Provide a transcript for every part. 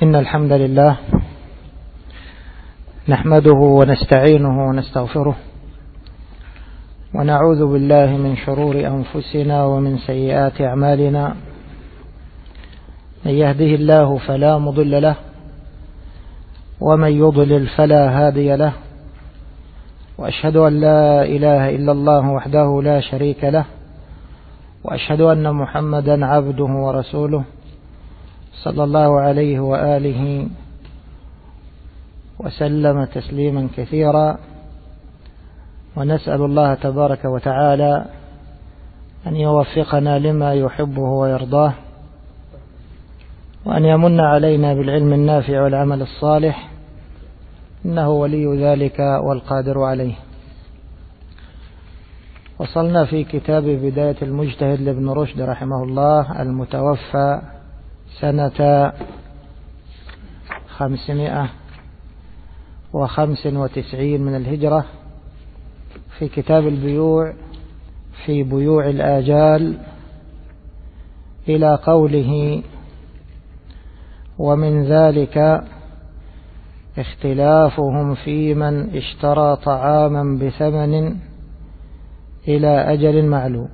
إن الحمد لله نحمده ونستعينه ونستغفره ونعوذ بالله من شرور أنفسنا ومن سيئات أعمالنا. من يهده الله فلا مضل له ومن يضلل فلا هادي له، وأشهد أن لا إله إلا الله وحده لا شريك له، وأشهد أن محمدا عبده ورسوله صلى الله عليه وآله وسلم تسليما كثيرا. ونسأل الله تبارك وتعالى أن يوفقنا لما يحبه ويرضاه، وأن يمن علينا بالعلم النافع والعمل الصالح، إنه ولي ذلك والقادر عليه. وصلنا في كتاب بداية المجتهد لابن رشد رحمه الله المتوفى سنة 595 من الهجرة، في كتاب البيوع في بيوع الآجال، إلى قوله: ومن ذلك اختلافهم في من اشترى طعاما بثمن إلى أجل معلوم.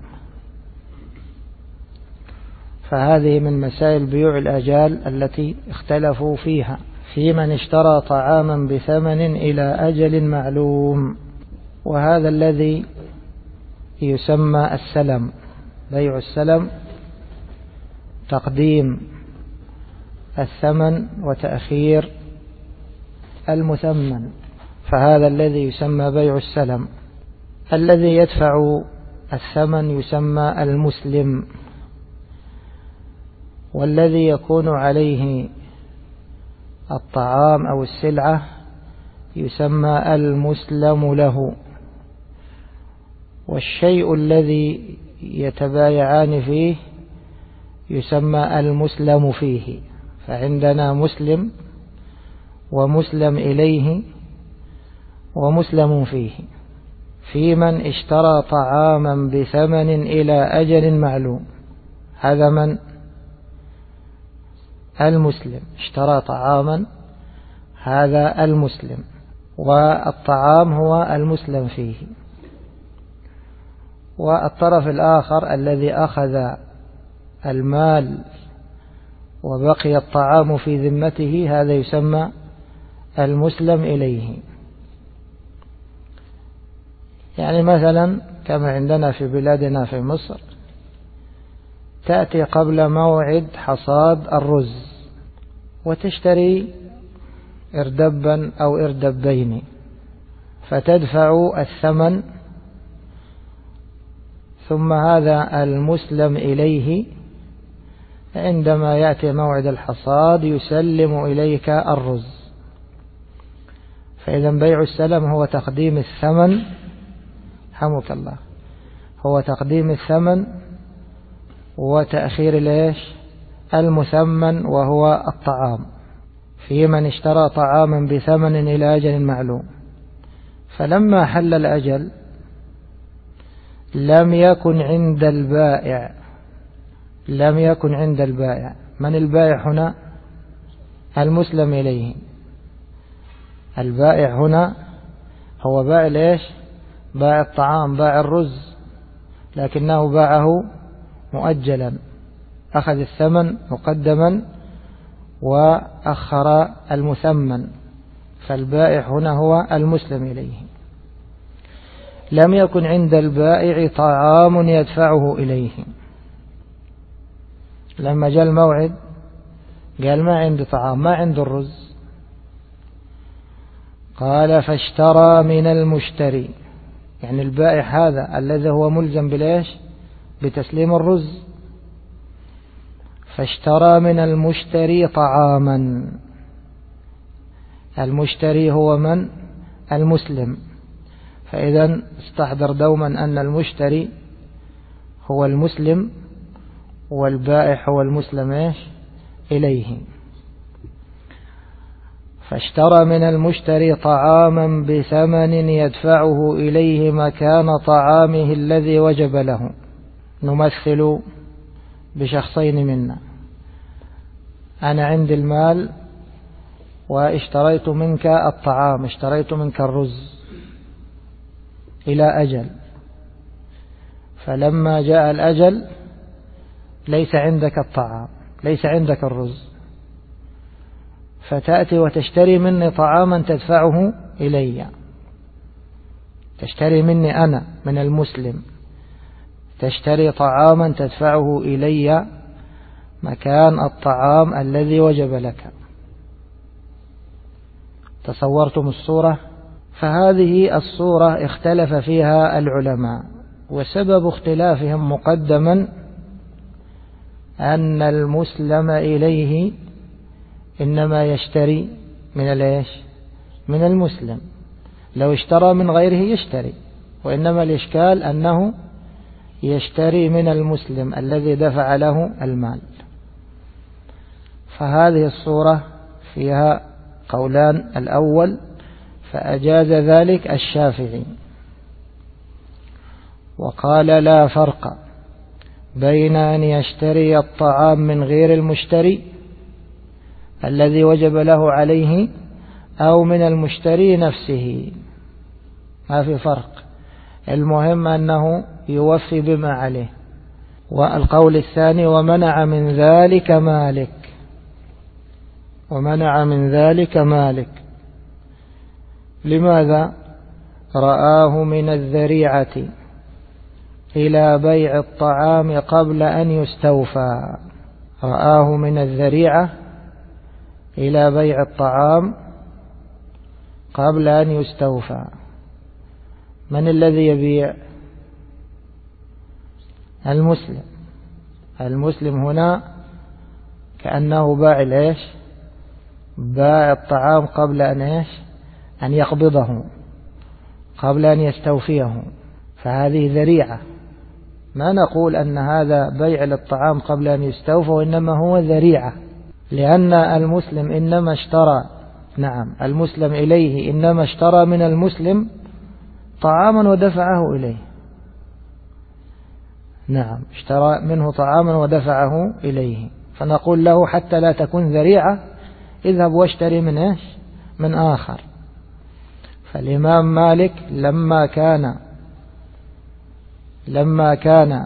فهذه من مسائل بيوع الآجال التي اختلفوا فيها، في من اشترى طعاما بثمن إلى أجل معلوم، وهذا الذي يسمى السلم. بيع السلم تقديم الثمن وتأخير المثمن، فهذا الذي يسمى بيع السلم. الذي يدفع الثمن يسمى المسلم، والذي يكون عليه الطعام أو السلعة يسمى المسلم له. والشيء الذي يتبايعان فيه يسمى المسلم فيه. فعندنا مسلم ومسلم إليه ومسلم فيه. في من اشترى طعاما بثمن إلى أجل معلوم، هذا من المسلم اشترى طعاما، هذا المسلم، والطعام هو المسلم فيه. والطرف الآخر الذي أخذ المال وبقي الطعام في ذمته، هذا يسمى المسلم إليه. يعني مثلا كما عندنا في بلادنا في مصر، تأتي قبل موعد حصاد الرز وتشتري إردبا أو إردبين، فتدفع الثمن، ثم هذا المسلم إليه عندما يأتي موعد الحصاد يسلم إليك الرز. فإذا بيع السلم هو تقديم الثمن، حمك الله، هو تقديم الثمن وتأخير المثمن وهو الطعام، في من اشترى طعاما بثمن إلى أجل معلوم. فلما حل الأجل لم يكن عند البائع، من البائع هنا؟ المسلم إليه. البائع هنا هو بائع باع الطعام، باع الرز، لكنه باعه مؤجلا، أخذ الثمن مقدما وأخر المثمن، فالبائع هنا هو المسلم إليه. لم يكن عند البائع طعام يدفعه إليه. لما جاء الموعد قال ما عندي طعام، ما عندي الرز. قال: فاشترى من المشتري، يعني البائع هذا الذي هو ملزم بتسليم الرز، فاشترى من المشتري طعاما. المشتري هو من؟ المسلم. فإذا استحضر دوما أن المشتري هو المسلم والبائع هو المسلم إليه. فاشترى من المشتري طعاما بثمن يدفعه إليه مكان طعامه الذي وجب له. نمثل بشخصين منا، أنا عندي المال واشتريت منك الطعام، اشتريت منك الرز إلى أجل، فلما جاء الأجل ليس عندك الطعام، ليس عندك الرز، فتأتي وتشتري مني طعاما تدفعه إلي، تشتري مني أنا من المسلم، تشتري طعاما تدفعه إلي مكان الطعام الذي وجب لك. تصورتم الصورة؟ فهذه الصورة اختلف فيها العلماء، وسبب اختلافهم مقدما أن المسلم إليه إنما يشتري من من المسلم، لو اشترى من غيره يشتري، وإنما الإشكال أنه يشتري من المسلم الذي دفع له المال. فهذه الصورة فيها قولان، الأول فأجاز ذلك الشافعي وقال لا فرق بين أن يشتري الطعام من غير المشتري الذي وجب له عليه أو من المشتري نفسه، ما في فرق، المهم أنه يوفي بما عليه. والقول الثاني ومنع من ذلك مالك، ومنع من ذلك مالك، لماذا؟ رآه من الذريعة إلى بيع الطعام قبل أن يستوفى، رآه من الذريعة إلى بيع الطعام قبل أن يستوفى. من الذي يبيع؟ المسلم. المسلم هنا كأنه باع باع الطعام قبل أن يقبضه، قبل أن يستوفيه، فهذه ذريعة. ما نقول أن هذا بيع للطعام قبل أن يستوفى، وإنما هو ذريعة، لأن المسلم إنما اشترى، نعم المسلم إليه إنما اشترى من المسلم طعاما ودفعه إليه، نعم اشترى منه طعاما ودفعه إليه، فنقول له حتى لا تكون ذريعة اذهب واشتري من آخر. فالإمام مالك لما كان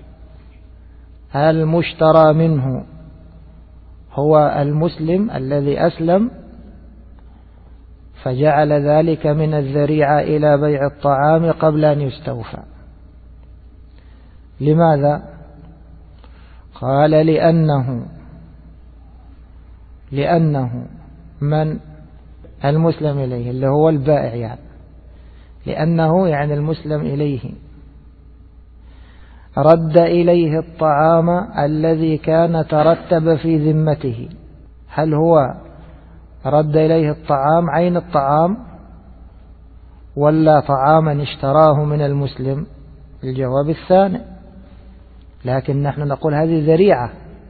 المشترى منه هو المسلم الذي أسلم، فجعل ذلك من الذريعة إلى بيع الطعام قبل أن يستوفى. لماذا؟ قال لأنه من المسلم إليه اللي هو البائع، لأنه يعني المسلم إليه رد إليه الطعام الذي كان ترتب في ذمته. هل هو رد إليه الطعام عين الطعام ولا طعاما اشتراه من المسلم؟ الجواب الثاني، لكن نحن نقول هذه ذريعة،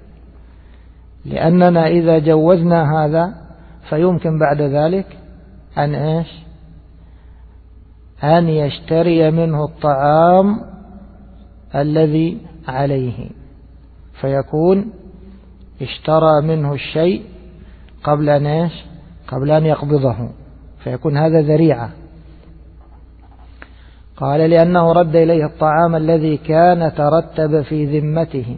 لأننا إذا جوزنا هذا فيمكن بعد ذلك أن يشتري منه الطعام الذي عليه، فيكون اشترى منه الشيء قبل أن يقبضه، فيكون هذا ذريعة. قال لأنه رد إليه الطعام الذي كان ترتب في ذمته،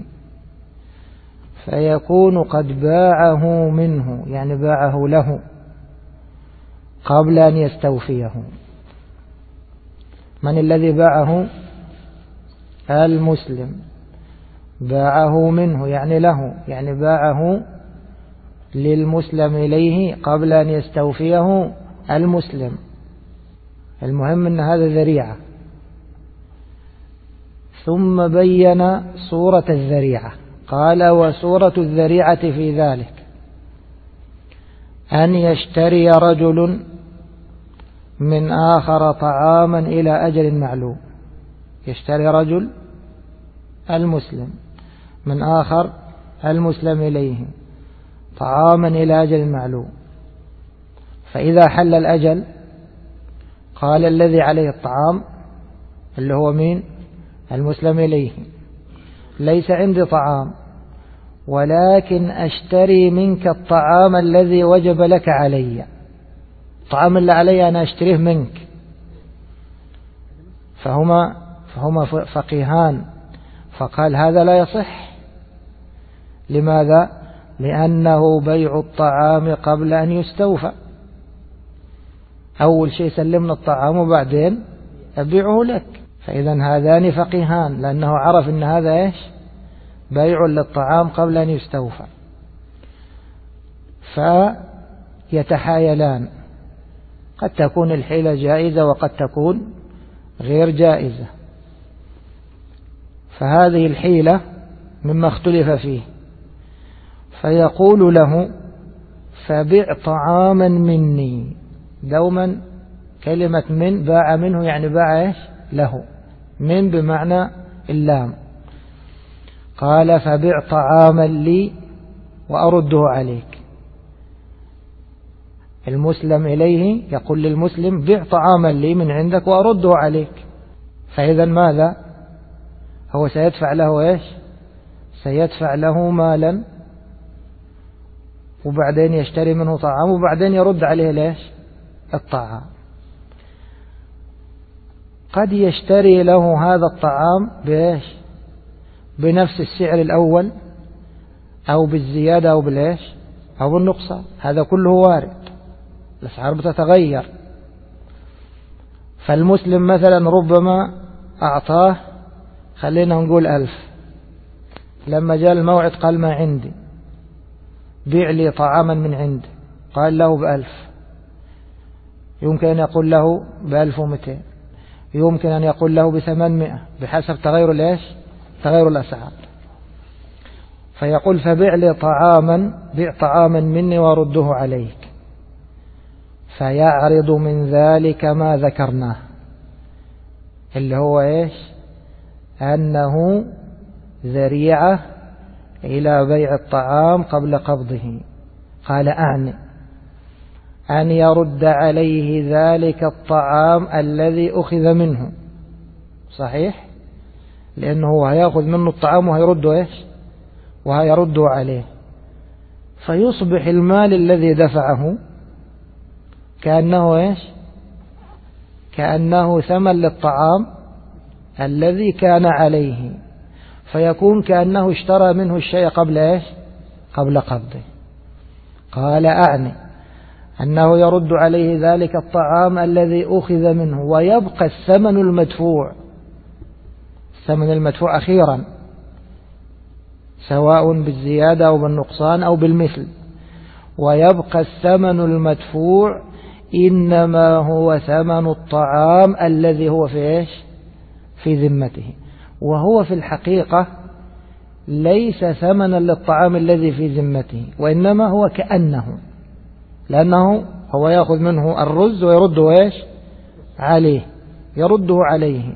فيكون قد باعه منه، يعني باعه له قبل أن يستوفيه. من الذي باعه؟ المسلم، باعه منه يعني له، يعني باعه للمسلم إليه قبل أن يستوفيه المسلم. المهم أن هذا ذريعة. ثم بين صورة الذريعة، قال وصورة الذريعة في ذلك أن يشتري رجل من آخر طعاما إلى أجل معلوم، يشتري رجل المسلم من آخر المسلم إليه طعاما إلى أجل معلوم، فإذا حل الأجل قال الذي عليه الطعام اللي هو مين؟ المسلم إليه، ليس عندي طعام ولكن أشتري منك الطعام الذي وجب لك علي، الطعام اللي علي أنا أشتريه منك. فهما فقيهان، فقال هذا لا يصح. لماذا؟ لأنه بيع الطعام قبل أن يستوفى. أول شيء سلمنا الطعام وبعدين أبيعه لك. فإذا هذان فقيهان، لأنه عرف أن هذا إيش؟ بيع للطعام قبل أن يستوفى. فيتحايلان، قد تكون الحيلة جائزة وقد تكون غير جائزة. فهذه الحيلة مما اختلف فيه. فيقول له فبع طعاما مني. دوما كلمة من باع منه يعني باع إيش؟ له. من بمعنى اللام. قال فبع طعاما لي وأرده عليك. المسلم إليه يقول للمسلم بع طعاما لي من عندك وأرده عليك. فإذا ماذا؟ هو سيدفع له إيش؟ سيدفع له مالا، وبعدين يشتري منه طعام، وبعدين يرد عليه ليش؟ الطعام. قد يشتري له هذا الطعام بإيش؟ بنفس السعر الأول، أو بالزيادة، أو بالإيش؟ أو بالنقصان. هذا كله وارد، الأسعار بتتغير. فالمسلم مثلا ربما أعطاه، خلينا نقول 1000، لما جاء الموعد قال ما عندي، بيع لي طعاما من عندي، قال له ب1000. يمكن أن يقول له ب1200، يمكن أن يقول له ب800، بحسب تغير الإيش؟ تغير الأسعار. فيقول فبيع لي طعاما، بيع طعاما مني وارده عليك. فيعرض من ذلك ما ذكرناه، اللي هو إيش؟ أنه ذريعة إلى بيع الطعام قبل قبضه. قال أعني أن يرد عليه ذلك الطعام الذي أخذ منه. صحيح، لأنه هو هيأخذ منه الطعام وهيرده إيش؟ وهيرده عليه. فيصبح المال الذي دفعه كأنه إيش؟ كأنه ثمن للطعام الذي كان عليه، فيكون كأنه اشترى منه الشيء قبل إيش؟ قبل قبضه. قال أعني أنه يرد عليه ذلك الطعام الذي أخذ منه، ويبقى الثمن المدفوع، الثمن المدفوع أخيرا، سواء بالزيادة أو بالنقصان أو بالمثل. ويبقى الثمن المدفوع إنما هو ثمن الطعام الذي هو في إيش؟ في ذمته. وهو في الحقيقة ليس ثمنا للطعام الذي في ذمته، وإنما هو كأنه، لأنه هو يأخذ منه الرز ويرده إيش؟ عليه، يرده عليه.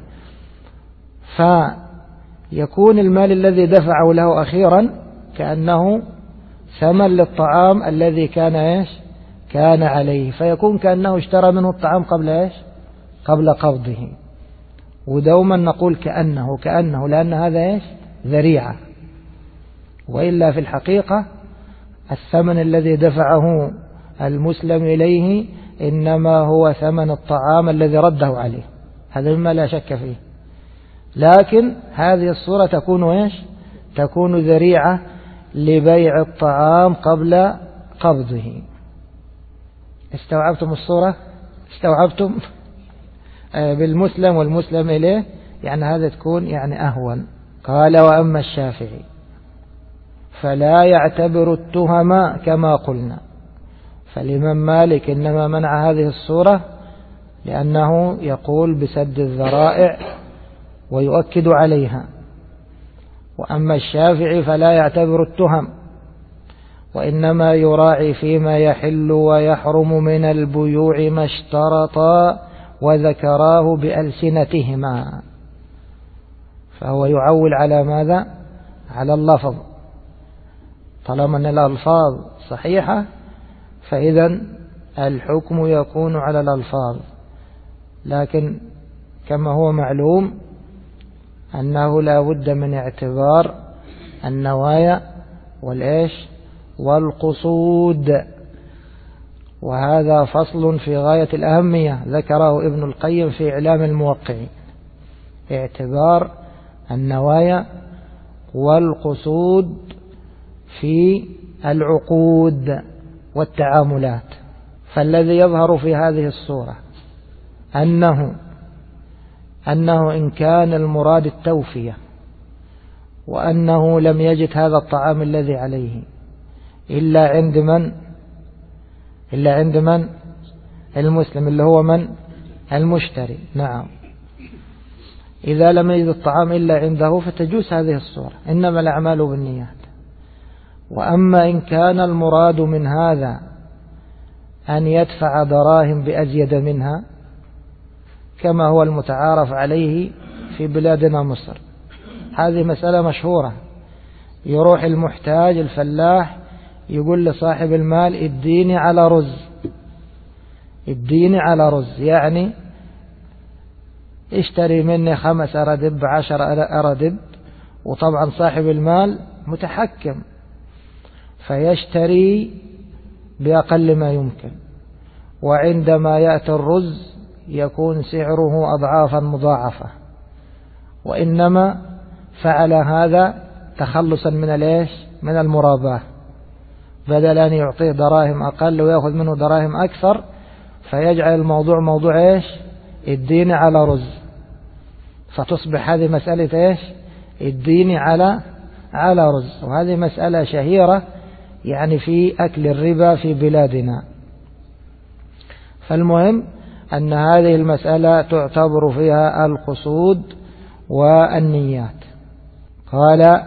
فيكون المال الذي دفعه له أخيرا كأنه ثمن للطعام الذي كان إيش؟ كان عليه، فيكون كأنه اشترى منه الطعام قبل إيش؟ قبل قبضه. ودوما نقول كأنه لأن هذا إيش؟ ذريعة. وإلا في الحقيقة الثمن الذي دفعه المسلم إليه إنما هو ثمن الطعام الذي رده عليه، هذا مما لا شك فيه. لكن هذه الصورة تكون إيش؟ تكون ذريعة لبيع الطعام قبل قبضه. استوعبتم الصورة؟ استوعبتم؟ بالمسلم والمسلم إليه، يعني هذا تكون يعني أهون. قال وأما الشافعي فلا يعتبر التهم كما قلنا. فالإمام مالك إنما منع هذه الصورة لأنه يقول بسد الذرائع ويؤكد عليها. وأما الشافعي فلا يعتبر التهم، وإنما يراعي فيما يحل ويحرم من البيوع ما اشترطا وذكراه بألسنتهما. فهو يعول على ماذا؟ على اللفظ. طالما أن الألفاظ صحيحة فإذا الحكم يكون على الألفاظ. لكن كما هو معلوم أنه لا بد من اعتبار النوايا والقصود. وهذا فصل في غاية الأهمية ذكره ابن القيم في إعلام الموقعين، اعتبار النوايا والقصود في العقود والتعاملات. فالذي يظهر في هذه الصورة أنه إن كان المراد التوفية، وأنه لم يجد هذا الطعام الذي عليه إلا عند من المسلم، اللي هو من المشتري. نعم، إذا لم يجد الطعام إلا عنده فتجوز هذه الصورة، إنما الأعمال بالنيات. وأما إن كان المراد من هذا أن يدفع دراهم بأزيد منها، كما هو المتعارف عليه في بلادنا مصر، هذه مسألة مشهورة. يروح المحتاج الفلاح يقول لصاحب المال اديني على رز، يعني اشتري مني 5 أردب 10 أردب. وطبعا صاحب المال متحكم فيشتري بأقل ما يمكن، وعندما يأتي الرز يكون سعره أضعافا مضاعفة، وإنما فعل هذا تخلصا من المراباة، بدل أن يعطيه دراهم أقل ويأخذ منه دراهم أكثر، فيجعل الموضوع موضوع الدين على رز، فتصبح هذه مسألة الدين على رز. وهذه مسألة شهيرة يعني في أكل الربا في بلادنا. فالمهم أن هذه المسألة تعتبر فيها القصود والنيات. قال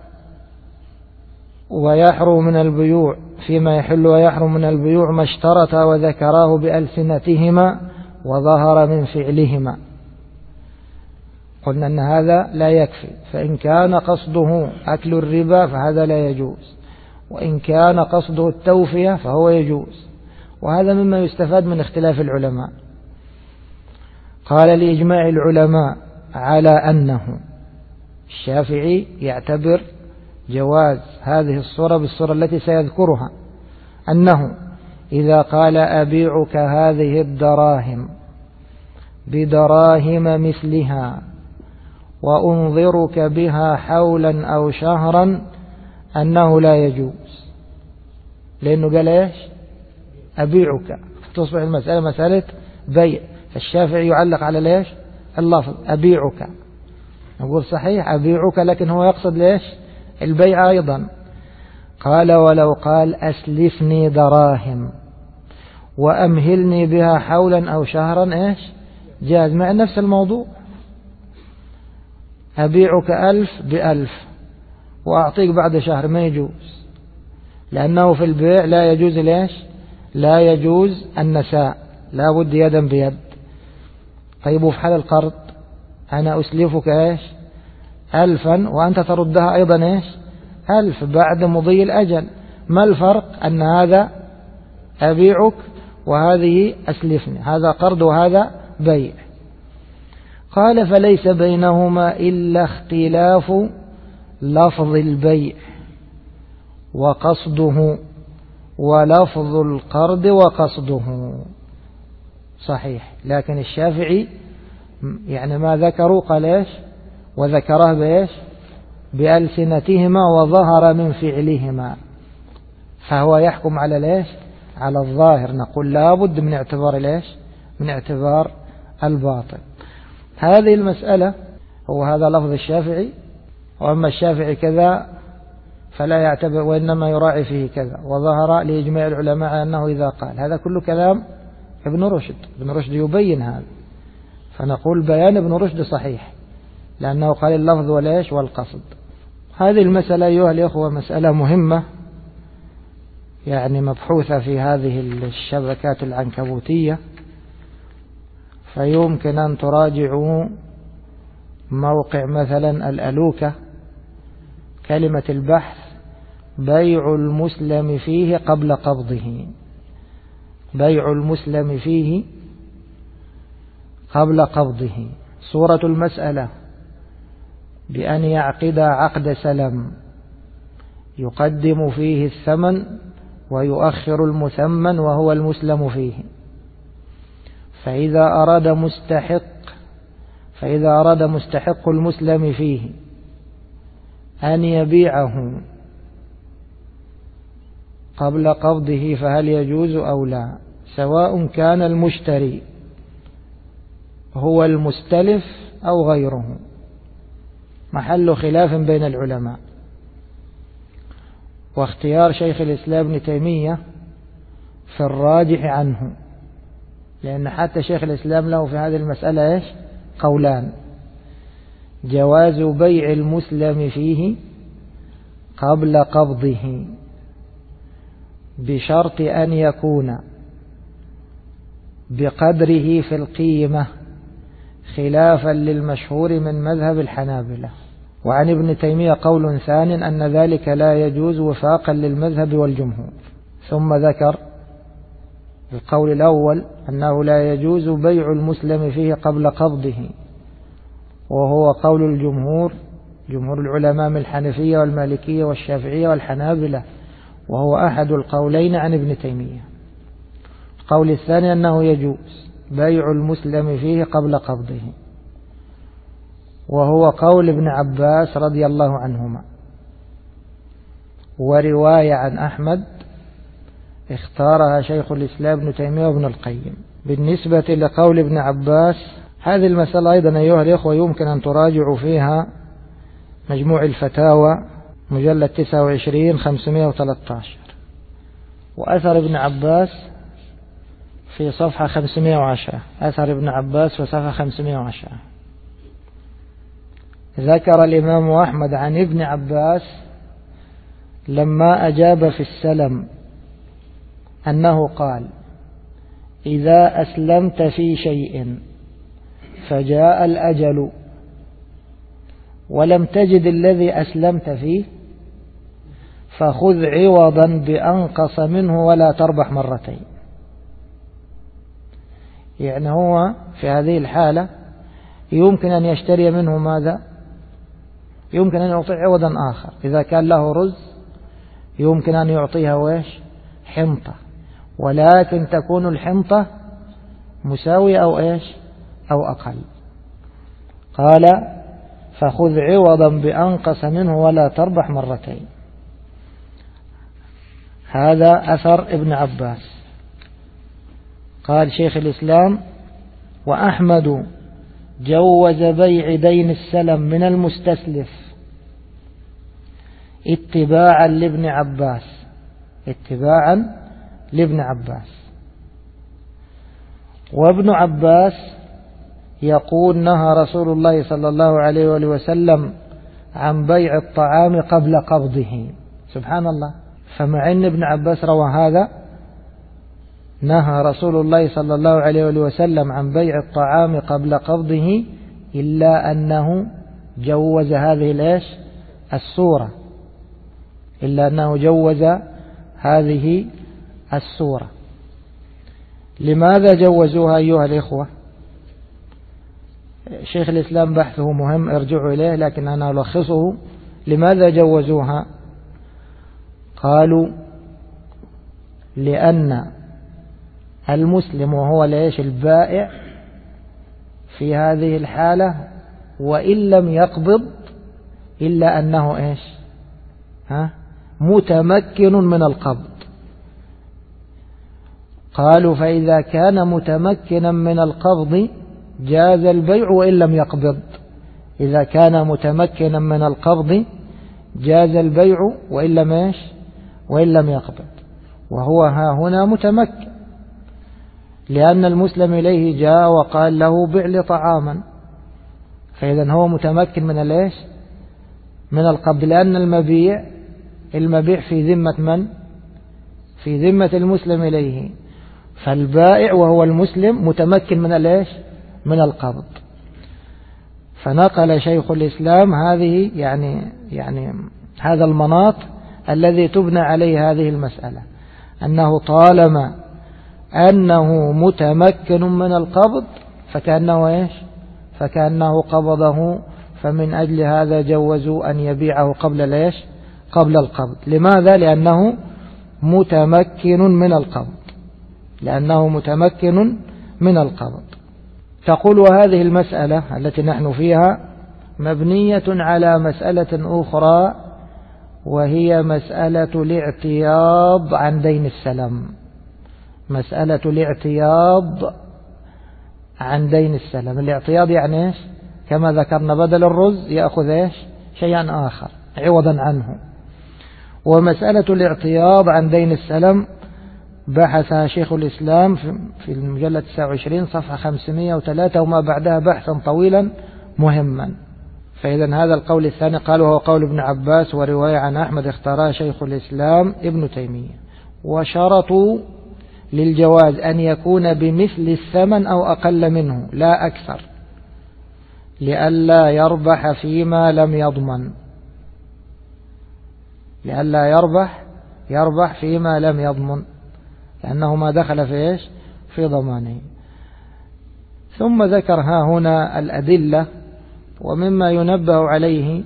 ويحرم من البيوع فيما يحل ويحرم من البيوع ما اشترط وذكراه بألسنتهما وظهر من فعلهما. قلنا أن هذا لا يكفي، فإن كان قصده أكل الربا فهذا لا يجوز، وإن كان قصده التوفية فهو يجوز. وهذا مما يستفاد من اختلاف العلماء. قال لإجماع العلماء على أنه الشافعي يعتبر جواز هذه الصورة بالصورة التي سيذكرها، أنه إذا قال أبيعك هذه الدراهم بدراهم مثلها وأنظرك بها حولا أو شهرا أنه لا يجوز، لأنه قال أبيعك، تصبح المسألة مسألة بيع. فالشافعي يعلق على اللفظ أبيعك، نقول صحيح أبيعك، لكن هو يقصد البيع أيضا. قال ولو قال أسلفني دراهم وأمهلني بها حولا أو شهرا جاز، مع نفس الموضوع. أبيعك 1000 ب1000 وأعطيك بعد شهر، ما يجوز، لأنه في البيع لا يجوز لا يجوز النساء، لا بد يدا بيد. طيب وفي حال القرض أنا أسلفك 1000 وأنت تردها أيضا 1000 بعد مضي الأجل، ما الفرق؟ أن هذا أبيعك وهذه أسلفني، هذا قرض وهذا بيع. قال فليس بينهما إلا اختلاف لفظ البيع وقصده ولفظ القرض وقصده. صحيح، لكن الشافعي يعني ما ذكروا قال وذكره بألسنتهما وظهر من فعلهما، فهو يحكم على على الظاهر. نقول لا بد من اعتبار من اعتبار الباطن. هذه المسألة هو هذا لفظ الشافعي، وأما الشافعي كذا فلا يعتبر، وإنما يراعي فيه كذا. وظهر لإجماع العلماء أنه إذا قال هذا كله كلام ابن رشد يبين هذا، فنقول بيان ابن رشد صحيح، لأنه قال اللفظ والقصد. هذه المسألة أيها الأخوة مسألة مهمة، يعني مبحوثة في هذه الشبكات العنكبوتية، فيمكن أن تراجعوا موقع مثلا الألوكة، كلمة البحث بيع المسلم فيه قبل قبضه، بيع المسلم فيه قبل قبضه. صورة المسألة بأن يعقد عقد سلم يقدم فيه الثمن ويؤخر المثمن وهو المسلم فيه. فإذا أراد مستحق المسلم فيه أن يبيعه قبل قبضه فهل يجوز أو لا، سواء كان المشتري هو المستلف أو غيره، محل خلاف بين العلماء. واختيار شيخ الإسلام ابن تيمية في الراجح عنه، لأن حتى شيخ الإسلام له في هذه المسألة قولان: جواز بيع المسلم فيه قبل قبضه بشرط أن يكون بقدره في القيمة، خلافا للمشهور من مذهب الحنابلة. وعن ابن تيمية قول ثان أن ذلك لا يجوز وفاقا للمذهب والجمهور. ثم ذكر القول الأول أنه لا يجوز بيع المسلم فيه قبل قبضه، وهو قول الجمهور، جمهور العلماء من الحنفية والمالكية والشافعية والحنابلة، وهو أحد القولين عن ابن تيمية. القول الثاني أنه يجوز بيع المسلم فيه قبل قبضه، وهو قول ابن عباس رضي الله عنهما. ورواية عن أحمد اختارها شيخ الإسلام ابن تيمية وابن القيم. بالنسبة لقول ابن عباس، هذه المسألة أيضا أيها الإخوة يمكن أن تراجعوا فيها مجموع الفتاوى مجلد 29 513، وأثر ابن عباس في صفحة 510. أثر ابن عباس في صفحة 510 ذكر الإمام أحمد عن ابن عباس لما أجاب في السلم أنه قال: إذا أسلمت في شيء فجاء الأجل ولم تجد الذي أسلمت فيه فخذ عوضا بأنقص منه ولا تربح مرتين. يعني هو في هذه الحالة يمكن أن يشتري منه ماذا؟ يمكن أن يعطيه عوضا آخر. إذا كان له رز يمكن أن يعطيها حنطة، ولكن تكون الحنطة مساوية أو أقل. قال: فخذ عوضا بأنقص منه ولا تربح مرتين. هذا أثر ابن عباس. قال شيخ الإسلام: وأحمد جوز بيع دين السلم من المستسلف اتباعا لابن عباس. وابن عباس يقول: نهى رسول الله صلى الله عليه وآله وسلم عن بيع الطعام قبل قبضه. سبحان الله. فمع أن ابن عباس روى هذا، نهى رسول الله صلى الله عليه وآله وسلم عن بيع الطعام قبل قبضه، إلا أنه جوز هذه الصورة، لماذا جوزوها أيها الإخوة؟ شيخ الإسلام بحثه مهم، ارجعوا إليه، لكن أنا ألخصه. لماذا جوزوها؟ قالوا: لأن المسلم وهو البائع في هذه الحالة وإن لم يقبض إلا أنه متمكن من القبض. قالوا: فإذا كان متمكنا من القبض جاز البيع وإن لم يقبض. إذا كان متمكنا من القبض جاز البيع وإن لم يقبض، وهو ها هنا متمكن، لأن المسلم إليه جاء وقال له: بع لي طعاما، فإذا هو متمكن من القبض، لأن المبيع في ذمة من؟ في ذمة المسلم إليه، فالبائع وهو المسلم متمكن من القبض. فنقل شيخ الإسلام هذه يعني هذا المناط الذي تبنى عليه هذه المسألة، أنه طالما أنه متمكن من القبض فكأنه قبضه، فمن أجل هذا جوزوا أن يبيعه قبل القبض. لماذا؟ لأنه متمكن من القبض، لأنه متمكن من القبض. تقول وهذه المسألة التي نحن فيها مبنية على مسألة أخرى، وهي مسألة الاعتياض عن دين السلم. مسألة الاعتياض عن دين السلم. الاعتياض يعني إيش؟ كما ذكرنا بدل الرز يأخذ إيش؟ شيئا آخر عوضا عنه. ومسألة الاعتياض عن دين السلم بحثها شيخ الإسلام في المجلد 29 صفحة 503 وما بعدها بحثا طويلا مهما. فإذا هذا القول الثاني قال وهو قول ابن عباس ورواية عن أحمد اختارها شيخ الإسلام ابن تيمية. وشرطوا للجواز أن يكون بمثل الثمن أو أقل منه لا أكثر، لئلا يربح فيما لم يضمن، لئلا يربح فيما لم يضمن، لأنه ما دخل في إيش؟ في ضمانه. ثم ذكر ها هنا الأدلة. ومما ينبه عليه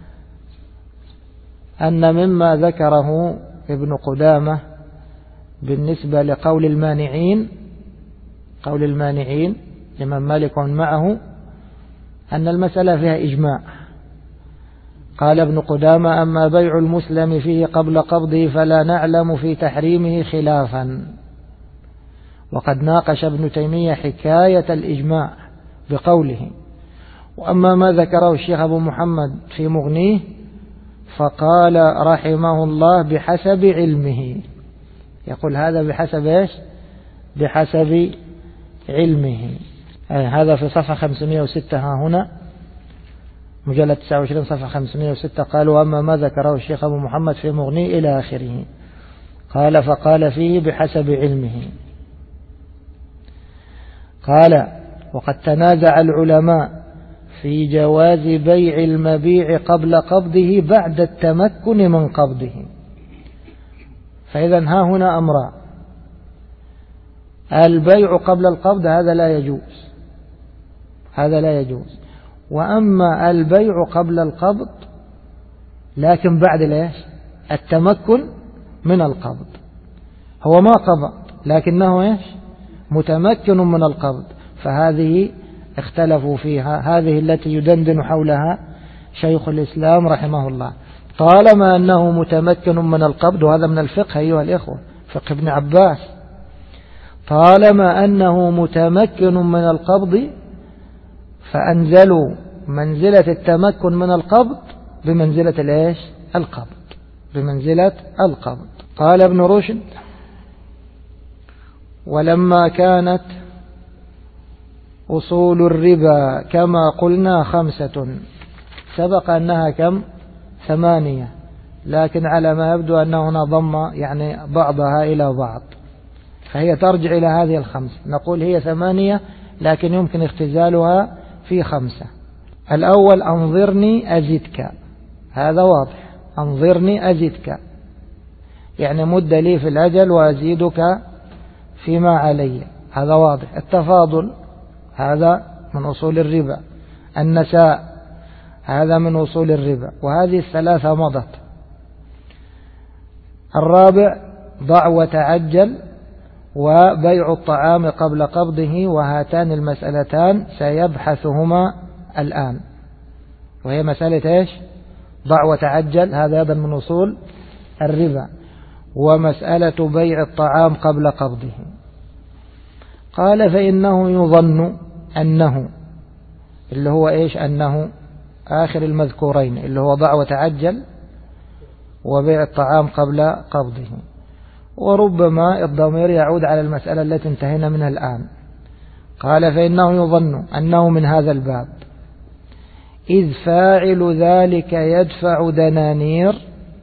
أن مما ذكره ابن قدامة بالنسبة لقول المانعين، قول المانعين لمن مالك معه، أن المسألة فيها إجماع. قال ابن قدامة أما بيع المسلم فيه قبل قبضه فلا نعلم في تحريمه خلافا. وقد ناقش ابن تيمية حكاية الإجماع بقوله. وأما ما ذكره الشيخ أبو محمد في مغنيه فقال رحمه الله بحسب علمه. يقول هذا بحسب إيش؟ بحسب علمه. هذا في صفحة 506 ها هنا مجلد 29 صفحة 506. قال وأما ما ذكره الشيخ أبو محمد في مغنيه إلى آخره. قال فقال فيه بحسب علمه. قال وقد تنازع العلماء في جواز بيع المبيع قبل قبضه بعد التمكن من قبضه. فإذا ها هنا أمران: البيع قبل القبض هذا لا يجوز، هذا لا يجوز. وأما البيع قبل القبض لكن بعد ليش؟ التمكن من القبض. هو ما قبض لكنه إيش؟ متمكن من القبض. فهذه اختلفوا فيها، هذه التي يدندن حولها شيخ الإسلام رحمه الله. طالما أنه متمكن من القبض، وهذا من الفقه أيها الإخوة، فقه ابن عباس، طالما أنه متمكن من القبض فأنزلوا منزلة التمكن من القبض بمنزلة الإيش؟ القبض، بمنزلة القبض. قال ابن رشد ولما كانت أصول الربا كما قلنا 5، سبق أنها كم؟ 8، لكن على ما يبدو أنه هنا ضم يعني بعضها إلى بعض، فهي ترجع إلى هذه 5. نقول هي 8 لكن يمكن اختزالها في 5. الأول أنظرني أزدك، هذا واضح، أنظرني أزدك يعني مد لي في الأجل وأزيدك فيما علي، هذا واضح. التفاضل هذا من أصول الربا. النساء هذا من أصول الربا. وهذه 3 مضت. الرابع ضع وتعجل وبيع الطعام قبل قبضه، وهاتان المسألتان سيبحثهما الآن، وهي مسألة إيش؟ ضع وتعجل، هذا أيضا من أصول الربا، ومسألة بيع الطعام قبل قبضه. قال فإنه يظن أنه اللي هو إيش؟ أنه آخر المذكورين اللي هو ضع وتعجل وبيع الطعام قبل قبضه. وربما الضمير يعود على المسألة التي انتهينا منها الآن. قال فإنه يظن أنه من هذا الباب، إذ فاعل ذلك يدفع دنانير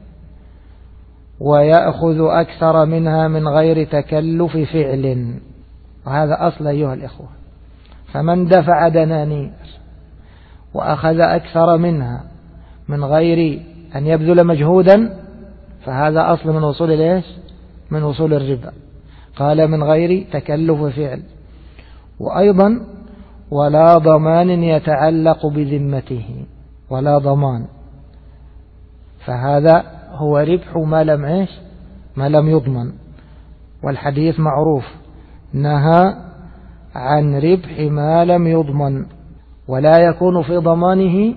ويأخذ أكثر منها من غير تكلف فعل. وهذا أصل أيها الإخوة. فمن دفع دنانير وأخذ أكثر منها من غير أن يبذل مجهودا فهذا أصل من أصول الإيش؟ من أصول الربا. قال من غير تكلف فعل. وأيضا ولا ضمان يتعلق بذمته، ولا ضمان، فهذا هو ربح ما لم يضمن، والحديث معروف نهى عن ربح ما لم يضمن، ولا يكون في ضمانه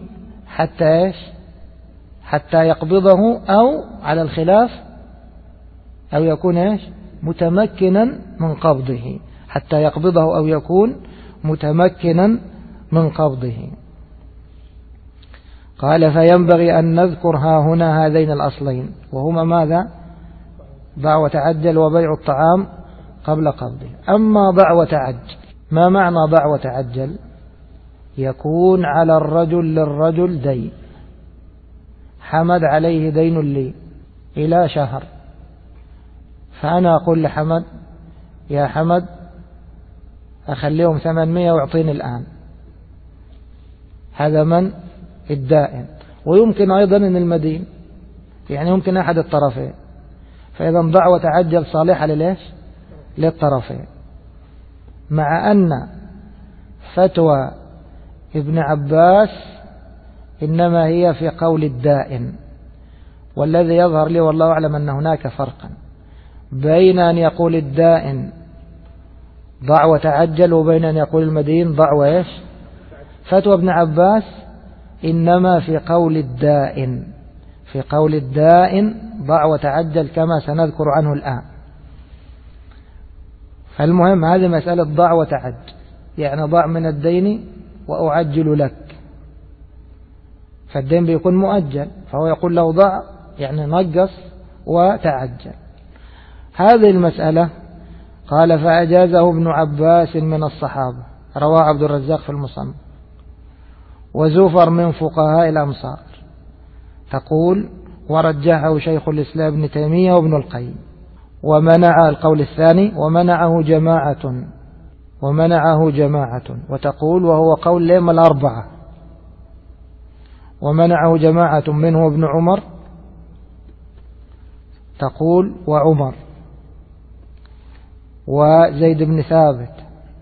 حتى يقبضه، أو على الخلاف أو يكون متمكنا من قبضه، حتى يقبضه أو يكون متمكنا من قبضه. قال فينبغي أن نذكر هنا هذين الأصلين، وهما ماذا؟ ضع وتعجل وبيع الطعام قبل قبضه. أما ضع وتعجل، ما معنى ضع وتعجل؟ يكون على الرجل للرجل دين، حمد عليه دين لي إلى شهر، فأنا أقول لحمد يا حمد أخليهم 800 واعطيني الآن، هذا من الدائن. ويمكن أيضا أن المدين، يعني يمكن أحد الطرفين، فإذا ضع وتعجل صالحة للطرفين، مع أن فتوى ابن عباس إنما هي في قول الدائن، والذي يظهر لي والله أعلم أن هناك فرقا بين أن يقول الدائن ضع وتعجل وبين أن يقول المدين ضع فتوى ابن عباس إنما في قول الدائن، في قول الدائن ضع وتعجل كما سنذكر عنه الآن. فالمهم هذه مسألة ضع وتعجل، يعني ضع من الدين وأعجل لك، فالدين بيكون مؤجل، فهو يقول له ضع يعني نقص وتعجل. هذه المسألة قال فأجازه ابن عباس من الصحابة، رواه عبد الرزاق في المصنف، وزفر من فقهاء الأمصار، تقول ورجحه شيخ الإسلام ابن تيمية وابن القيم، ومنع القول الثاني ومنعه جماعة، وتقول وهو قول لهم الأربعة، ومنعه جماعة منه ابن عمر، تقول وعمر وزيد بن ثابت.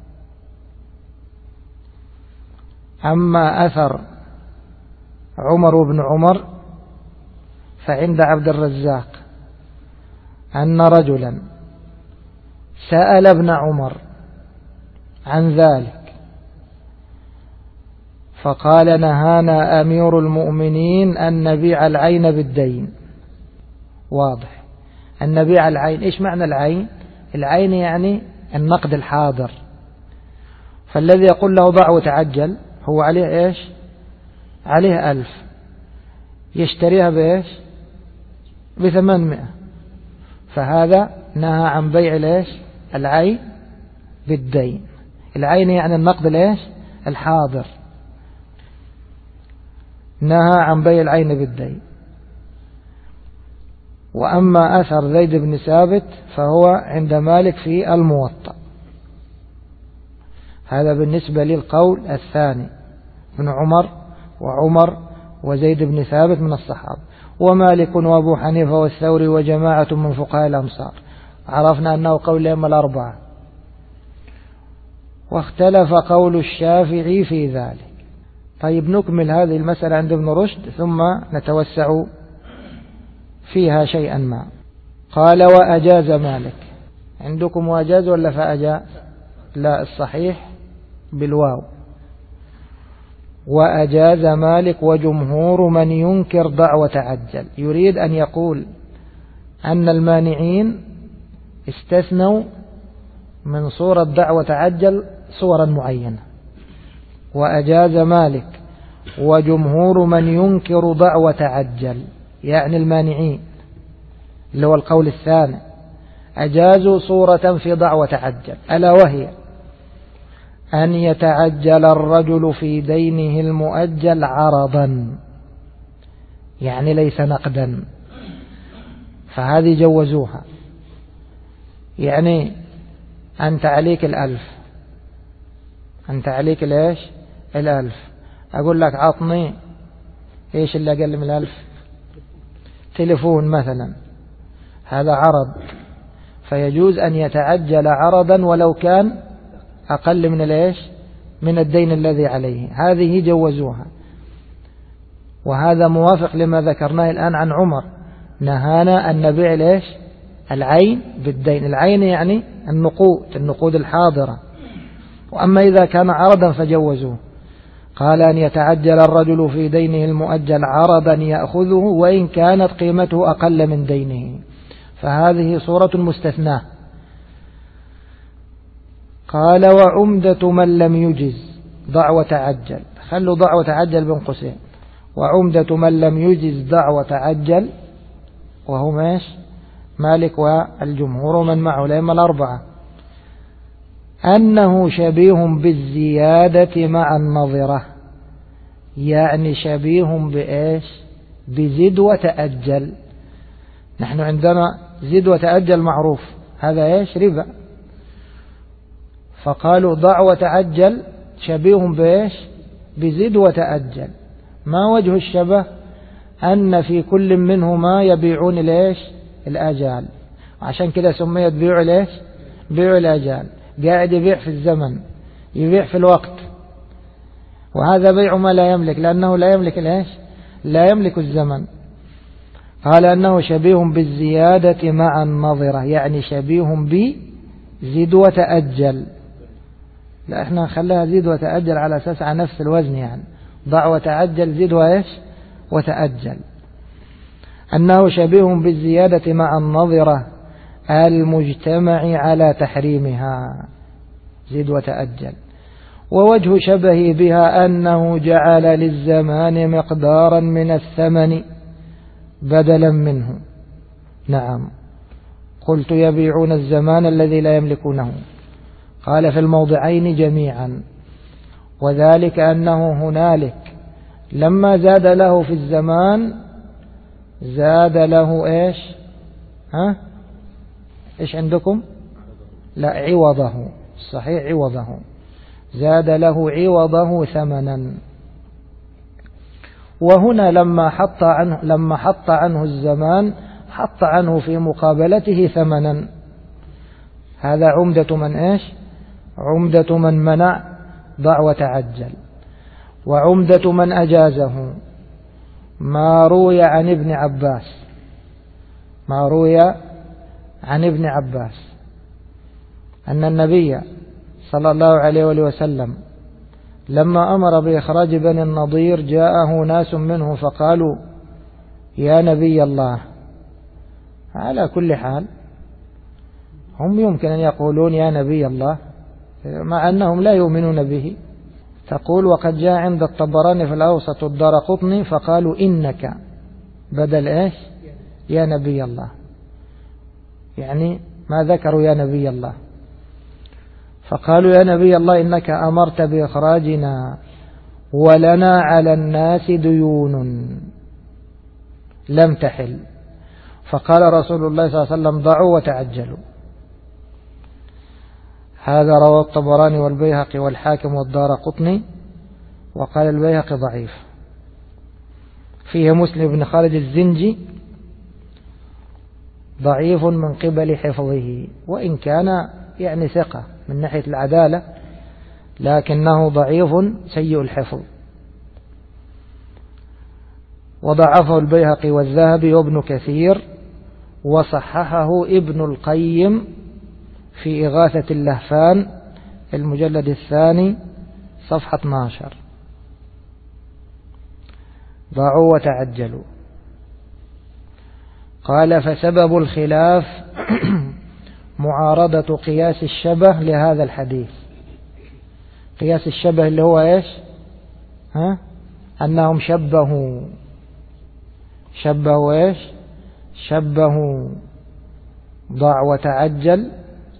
أما أثر عمر بن عمر فعند عبد الرزاق أن رجلا سأل ابن عمر عن ذلك، فقال نهانا أمير المؤمنين أن نبيع العين بالدين. واضح أن نبيع العين، إيش معنى العين؟ العين يعني النقد الحاضر، فالذي يقول له ضع وتعجل هو عليه إيش؟ عليه 1000، يشتريها بإيش؟ ب800، فهذا نهى عن بيع الإيش؟ العين بالدين. العين يعني النقد الإيش؟ الحاضر، نهى عن بيع العين بالدين. وأما أثر زيد بن ثابت فهو عند مالك في الموطأ. هذا بالنسبة للقول الثاني، من عمر وزيد بن ثابت من الصحابة، ومالك وأبو حنيفة والثوري وجماعة من فقهاء الأمصار. عرفنا أنه قول لهم الأربعة، واختلف قول الشافعي في ذلك. طيب نكمل هذه المسألة عند ابن رشد ثم نتوسع فيها شيئا ما. قال وأجاز مالك، عندكم وأجاز ولا فأجاز؟ لا، الصحيح بالواو. وأجاز مالك وجمهور من ينكر ضع وتعجل، يريد أن يقول أن المانعين استثنوا من صورة ضع وتعجل صورا معينة. وأجاز مالك وجمهور من ينكر ضع وتعجل، يعني المانعين اللي هو القول الثاني، أجازوا صورة في ضع وتعجل، ألا وهي أن يتعجل الرجل في دينه المؤجل عرضا، يعني ليس نقدا، فهذه جوزوها. يعني أنت عليك 1000، أنت عليك ليش 1000، أقول لك عطني إيش اللي أقل من 1000؟ تليفون مثلا، هذا عرض، فيجوز أن يتعجل عرضا ولو كان أقل من ليش من الدين الذي عليه، هذه جوزوها. وهذا موافق لما ذكرناه الآن عن عمر، نهانا أن نبيع ليش العين بالدين. العين يعني النقود الحاضرة. وأما إذا كان عرضا فجوزوه. قال أن يتعجل الرجل في دينه المؤجل عرضا يأخذه وإن كانت قيمته أقل من دينه، فهذه صورة مستثناة. قال وعمدة من لم يجز ضع وتعجل، خلوا ضع وتعجل بين قوسين، وعمدة من لم يجز ضع وتعجل، وهو ماش مالك والجمهور ومن معه الأئمة الأربعة، أنه شبيه بالزيادة مع النظرة، يعني شبيه بإيش؟ بزد وتأجل. نحن عندنا زد وتأجل معروف، هذا إيش؟ ربا. فقالوا ضع وتعجل شبيه بإيش؟ بزد وتأجل. ما وجه الشبه؟ أن في كل منهما يبيعون الإيش؟ الآجال، عشان كده سميت بيع الإيش؟ بيع الآجال. قاعد يبيع في الزمن، يبيع في الوقت، وهذا بيع ما لا يملك، لأنه لا يملك الإيش؟ لا يملك الزمن. قال أنه شبيه بالزيادة مع النظرة، يعني شبيه بزد وتأجل. لا احنا نخليها زد وتأجل على أساس على نفس الوزن، يعني ضع وتعجل زد وإيش؟ وتأجل. أنه شبيه بالزيادة مع النظرة المجتمع على تحريمها، زد وتأجل. ووجه شبه بها أنه جعل للزمان مقدارا من الثمن بدلا منه. نعم، قلت يبيعون الزمان الذي لا يملكونه. قال في الموضعين جميعا، وذلك أنه هنالك لما زاد له في الزمان زاد له إيش؟ إيش عندكم؟ لا، عوضه، صحيح عوضه، زاد له عوضه ثمنا. وهنا لما حط عنه الزمان حط عنه في مقابلته ثمنا. هذا عمدة من إيش؟ عمدة من منع ضع وتعجل. وعمدة من أجازه ما روي عن ابن عباس، ما روي عن ابن عباس أن النبي صلى الله عليه وسلم لما أمر بإخراج بني النضير جاءه ناس منه فقالوا يا نبي الله. على كل حال هم يمكن أن يقولون يا نبي الله مع أنهم لا يؤمنون به. تقول وقد جاء عند الطبراني في الأوسط والدارقطني فقالوا إنك بدل إيش؟ يا نبي الله، يعني ما ذكروا يا نبي الله. فقالوا يا نبي الله إنك أمرت بإخراجنا ولنا على الناس ديون لم تحل. فقال رسول الله صلى الله عليه وسلم ضعوا وتعجلوا. هذا رواه الطبراني والبيهقي والحاكم والدارقطني، وقال البيهقي ضعيف. فيه مسلم بن خالد الزنجي ضعيف من قبل حفظه، وإن كان يعني ثقة من ناحية العدالة، لكنه ضعيف سيء الحفظ. وضعفه البيهقي والذهبي وابن كثير، وصححه ابن القيم في إغاثة اللهفان المجلد الثاني صفحة 12. ضعوا وتعجلوا. قال فسبب الخلاف معارضة قياس الشبه لهذا الحديث. قياس الشبه اللي هو إيش؟ أنهم شبهوا إيش؟ شبهوا ضع وتعجل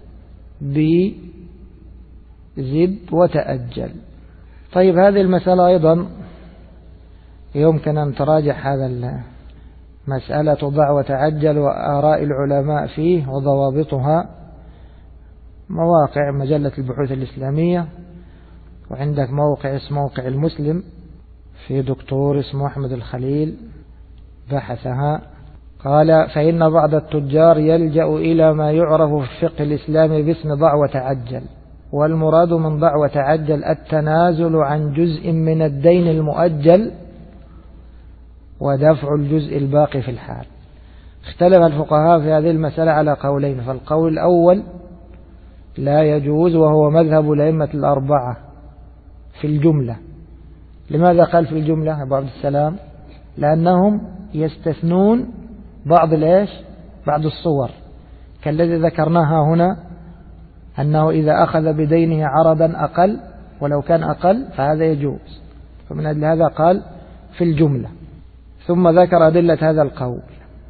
بزد وتأجل. طيب هذه المسألة أيضا يمكن أن تراجع هذا مسألة ضع وتعجل وآراء العلماء فيه وضوابطها، مواقع مجلة البحوث الإسلامية، وعندك موقع اسمه موقع المسلم في دكتور اسمه أحمد الخليل بحثها. قال فإن بعض التجار يلجأ إلى ما يعرف في الفقه الإسلامي باسم ضع وتعجل، والمراد من ضع وتعجل التنازل عن جزء من الدين المؤجل ودفع الجزء الباقي في الحال. اختلف الفقهاء في هذه المسألة على قولين، فالقول الأول لا يجوز وهو مذهب الأئمة الأربعة في الجملة. لماذا قال في الجملة أبو عبد السلام؟ لأنهم يستثنون بعض الصور كالذي ذكرناها هنا، أنه إذا أخذ بدينه عرضا أقل ولو كان أقل فهذا يجوز، فمن أجل هذا قال في الجملة. ثم ذكر أدلة هذا القول،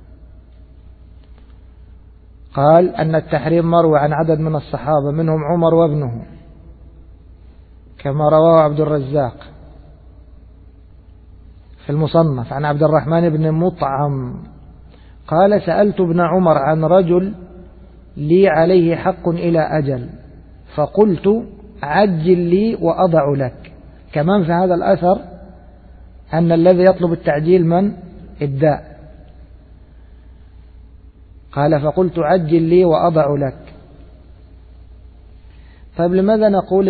قال أن التحريم مروي عن عدد من الصحابة منهم عمر وابنه كما رواه عبد الرزاق في المصنف عن عبد الرحمن بن مطعم قال سألت ابن عمر عن رجل لي عليه حق إلى أجل فقلت عجل لي وأضع لك. كمان في هذا الأثر أن الذي يطلب التعجيل من؟ الداء. قال فقلت عجل لي وأضع لك. طيب لماذا نقول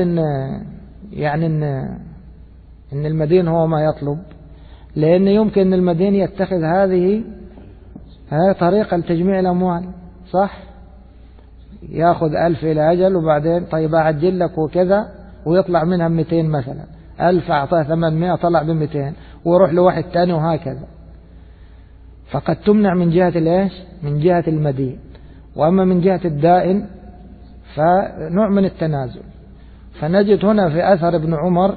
إن المدين هو ما يطلب؟ لأن يمكن أن المدين يتخذ هذه طريقة لتجميع الأموال، صح؟ يأخذ 1000 إلى أجل وبعدين طيب أعجل لك وكذا ويطلع منها 200 مثلا، 1000 أعطاه 800 طلع ب200 ويروح لواحد تاني وهكذا. فقد تمنع من جهة من جهة المدين. وأما من جهة الدائن فنوع من التنازل. فنجد هنا في أثر ابن عمر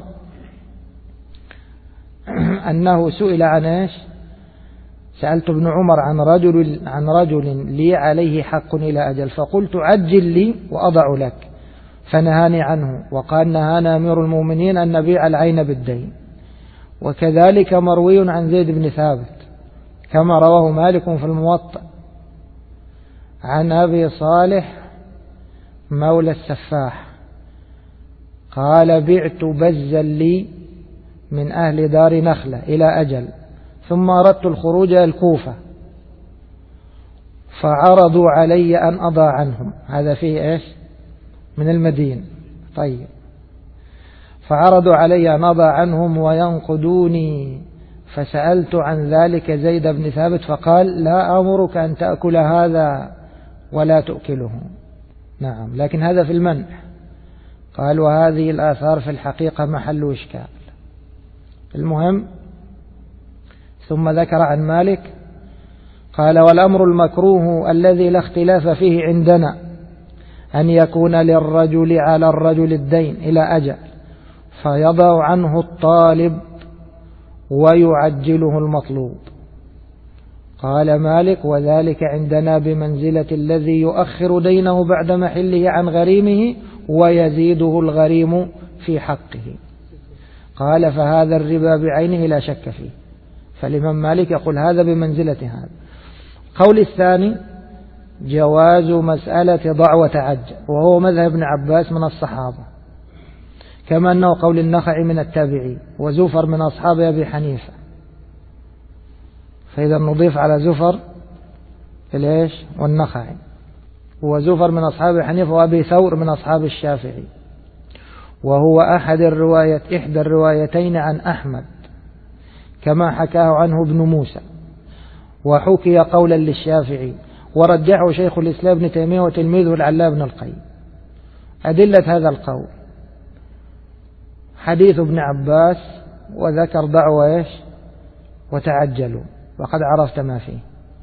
أنه سئل عن سألت ابن عمر عن رجل لي عليه حق إلى أجل فقلت عجل لي وأضع لك فنهاني عنه، وقال نهانا أمير المؤمنين أن نبيع العين بالدين. وكذلك مروي عن زيد بن ثابت كما رواه مالك في الموطأ عن أبي صالح مولى السفاح قال بعت بزا لي من أهل دار نخلة إلى أجل ثم أردت الخروج إلى الكوفة فعرضوا علي أن أضع عنهم. هذا فيه من المدينة. طيب فعرضوا علي أن أضع عنهم وينقدوني فسألت عن ذلك زيد بن ثابت فقال لا أمرك أن تأكل هذا ولا تؤكله. نعم، لكن هذا في المنع. قال وهذه الآثار في الحقيقة محل إشكال. المهم ثم ذكر عن مالك قال والأمر المكروه الذي لا اختلاف فيه عندنا أن يكون للرجل على الرجل الدين إلى أجل فيضع عنه الطالب ويعجله المطلوب. قال مالك وذلك عندنا بمنزلة الذي يؤخر دينه بعد محله عن غريمه ويزيده الغريم في حقه. قال فهذا الربا بعينه لا شك فيه. فالإمام مالك يقول هذا بمنزلة هذا. قول الثاني جواز مسألة ضع وتعجل، وهو مذهب ابن عباس من الصحابة، كما أنه قول النخعي من التابعين وزفر من أصحاب أبي حنيفة. فإذا نضيف على زفر والنخعي، وزفر من أصحاب حنيفة وأبي ثور من أصحاب الشافعي، وهو إحدى الروايتين عن أحمد كما حكاه عنه ابن موسى، وحكي قولا للشافعي ورجحه شيخ الإسلام ابن تيمية وتلميذه العلامة ابن القيم. أدلة هذا القول حديث ابن عباس وذكر دعوة وتعجلوا وقد عرفت ما فيه.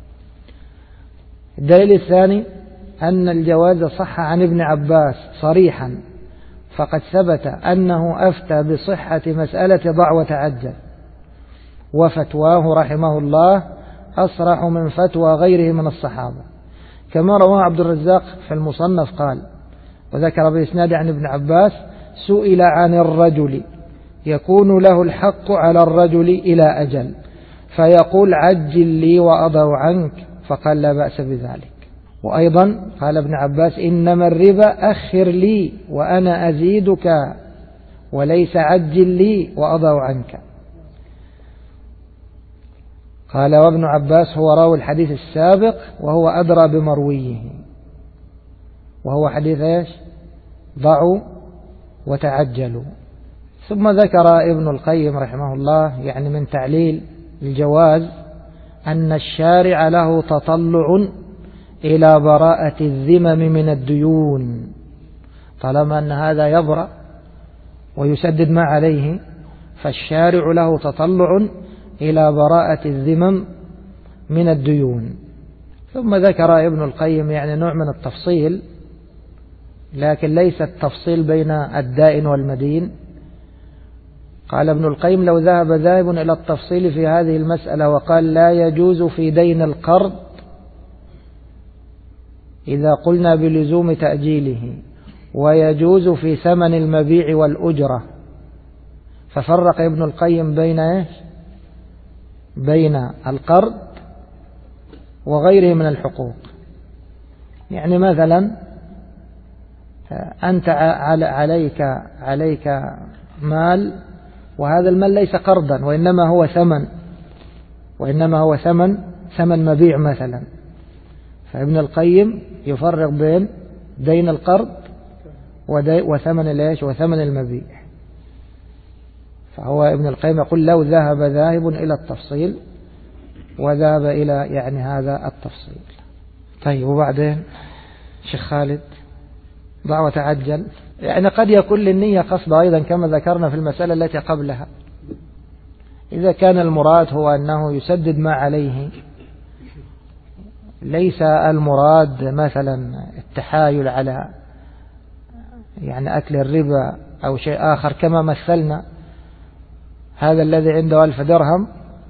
الدليل الثاني أن الجواز صح عن ابن عباس صريحا، فقد ثبت أنه أفتى بصحة مسألة ضع وتعجل، وفتواه رحمه الله أصرح من فتوى غيره من الصحابة، كما رواه عبد الرزاق في المصنف قال وذكر بإسناد عن ابن عباس سئل عن الرجل يكون له الحق على الرجل إلى أجل فيقول عجل لي وأضع عنك، فقال لا بأس بذلك. وأيضا قال ابن عباس إنما الربا أخر لي وأنا أزيدك وليس عجل لي وأضع عنك. قال وابن عباس هو راوي الحديث السابق وهو أدرى بمرويه، وهو حديث ضعوا وتعجلوا. ثم ذكر ابن القيم رحمه الله من تعليل الجواز أن الشارع له تطلع إلى براءة الذمم من الديون، طالما أن هذا يبرأ ويسدد ما عليه، فالشارع له تطلع إلى براءة الذمم من الديون. ثم ذكر ابن القيم يعني نوع من التفصيل، لكن ليس التفصيل بين الدائن والمدين. قال ابن القيم: لو ذهب ذاهب إلى التفصيل في هذه المسألة وقال لا يجوز في دين القرض إذا قلنا بلزوم تأجيله، ويجوز في ثمن المبيع والأجرة، ففرق ابن القيم بين القرض وغيره من الحقوق. يعني مثلا أنت عليك مال، وهذا المال ليس قرضا وإنما هو ثمن مبيع مثلا، فابن القيم يفرق بين دين القرض وثمن المبيع. فهو ابن القيم يقول: لو ذهب ذاهب إلى التفصيل، وذهب إلى يعني هذا التفصيل. طيب، وبعدين شيخ خالد ضع وتعجل، يعني قد يكون للنية قصد أيضا كما ذكرنا في المسألة التي قبلها. إذا كان المراد هو أنه يسدد ما عليه، ليس المراد مثلا التحايل على يعني أكل الربا أو شيء آخر، كما مثلنا هذا الذي عنده 1000 درهم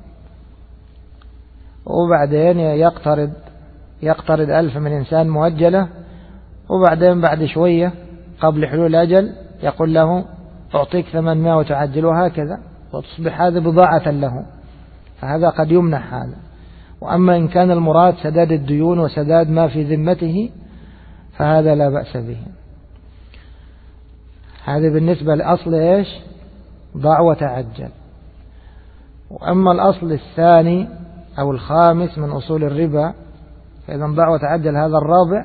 وبعدين يقترض 1000 من إنسان مؤجلة، وبعدين بعد شوية قبل حلول الأجل يقول له أعطيك 800 وتعجل، وهكذا، وتصبح هذا بضاعة له، فهذا قد يمنح هذا. وأما إن كان المراد سداد الديون وسداد ما في ذمته فهذا لا بأس به. هذا بالنسبة لأصل ضع وتعجل. وأما الأصل الثاني أو الخامس من أصول الربا، فإذا ضع وتعجل هذا الرابع،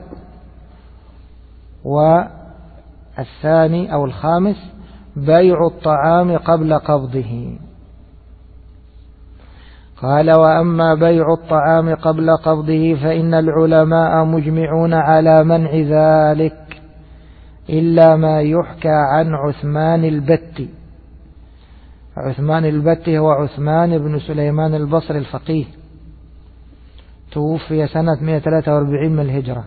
والثاني أو الخامس بيع الطعام قبل قبضه. قال: وأما بيع الطعام قبل قبضه فإن العلماء مجمعون على منع ذلك، إلا ما يحكى عن عثمان البتي. عثمان البتي هو عثمان بن سليمان البصري الفقيه، توفي سنة 143 من الهجرة،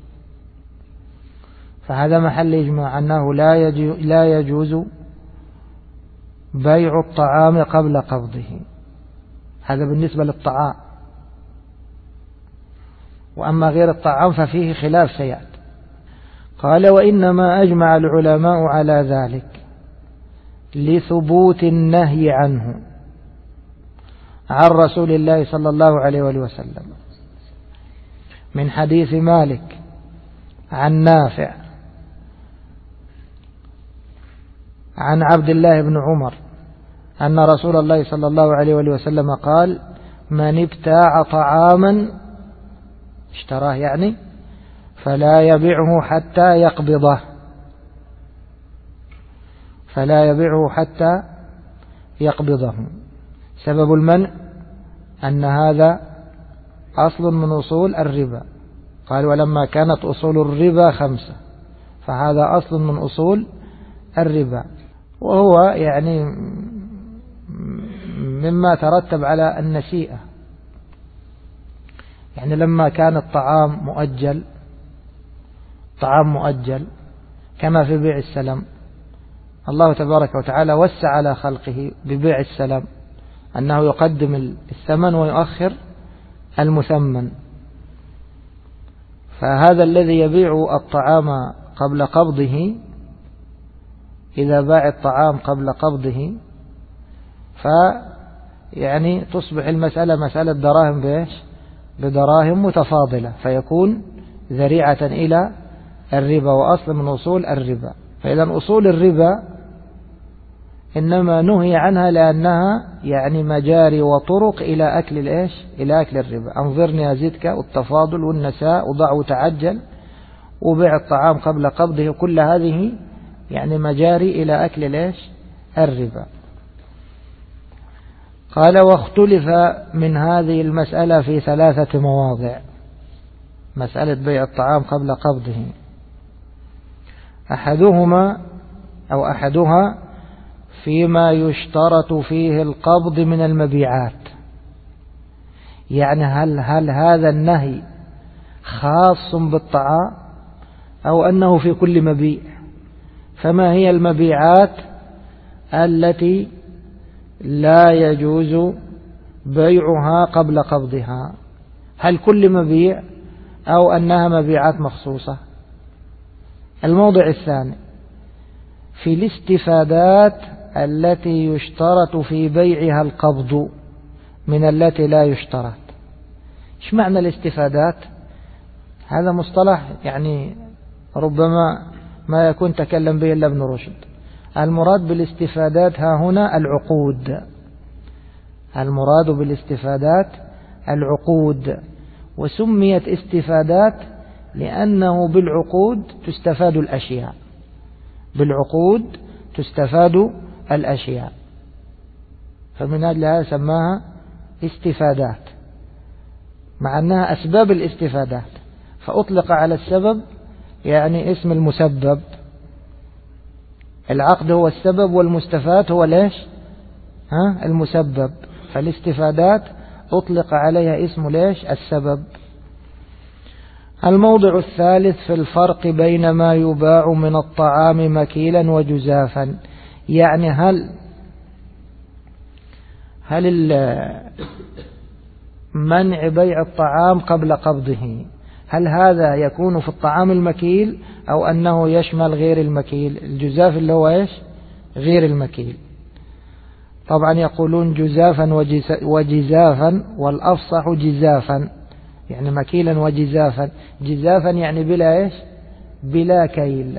فهذا محل إجماع أنه لا يجوز بيع الطعام قبل قبضه. هذا بالنسبة للطعام. وأما غير الطعام ففيه خلاف سيأتي. قال: وإنما أجمع العلماء على ذلك لثبوت النهي عنه عن رسول الله صلى الله عليه وسلم، من حديث مالك عن نافع عن عبد الله بن عمر أن رسول الله صلى الله عليه وسلم قال: من ابتاع طعاما، اشتراه يعني، فلا يبيعه حتى يقبضه. سبب المنع أن هذا أصل من أصول الربا. قال: ولما كانت أصول الربا 5، فهذا أصل من أصول الربا، وهو يعني مما ترتب على النسيئة. يعني لما كان الطعام مؤجل كما في بيع السلم، الله تبارك وتعالى وسع على خلقه ببيع السلم، أنه يقدم الثمن ويؤخر المثمن. فهذا الذي يبيع الطعام قبل قبضه، إذا باع الطعام قبل قبضه فيعني تصبح المسألة مسألة دراهم بدراهم متفاضلة، فيكون ذريعة إلى الربا وأصل من أصول الربا. فإذا أصول الربا إنما نهي عنها لأنها يعني مجاري وطرق إلى أكل الربا. أنظرني أزدك، والتفاضل والنساء وضع وتعجل وبيع الطعام قبل قبضه، كل هذه يعني مجاري إلى أكل الربا. قال واختلف من هذه المسألة في 3 مواضع. مسألة بيع الطعام قبل قبضه، أحدها فيما يشترط فيه القبض من المبيعات، يعني هل هذا النهي خاص بالطعام أو أنه في كل مبيع؟ فما هي المبيعات التي لا يجوز بيعها قبل قبضها؟ هل كل مبيع أو أنها مبيعات مخصوصة؟ الموضع الثاني في الاستفادات التي يشترط في بيعها القبض من التي لا يشترط. إيش معنى الاستفادات؟ هذا مصطلح يعني ربما ما يكون تكلم به إلا ابن رشد. المراد بالاستفادات ها هنا العقود، المراد بالاستفادات العقود، وسميت استفادات لأنه بالعقود تستفاد الأشياء، بالعقود تستفاد الأشياء، فمن أجلها سماها استفادات، مع أنها أسباب الاستفادات، فأطلق على السبب يعني اسم المسبب. العقد هو السبب والمستفاد هو ليش المسبب، فالاستفادات أطلق عليها اسم ليش السبب. الموضع الثالث في الفرق بين ما يباع من الطعام مكيلا وجزافا، يعني هل منع بيع الطعام قبل قبضه هل هذا يكون في الطعام المكيل أو أنه يشمل غير المكيل؟ الجزاف اللي هو إيش غير المكيل. طبعا يقولون جزافا وجزافا، والأفصح جزافا، يعني مكيلا وجزافا. جزافا يعني بلا إيش بلا كيل.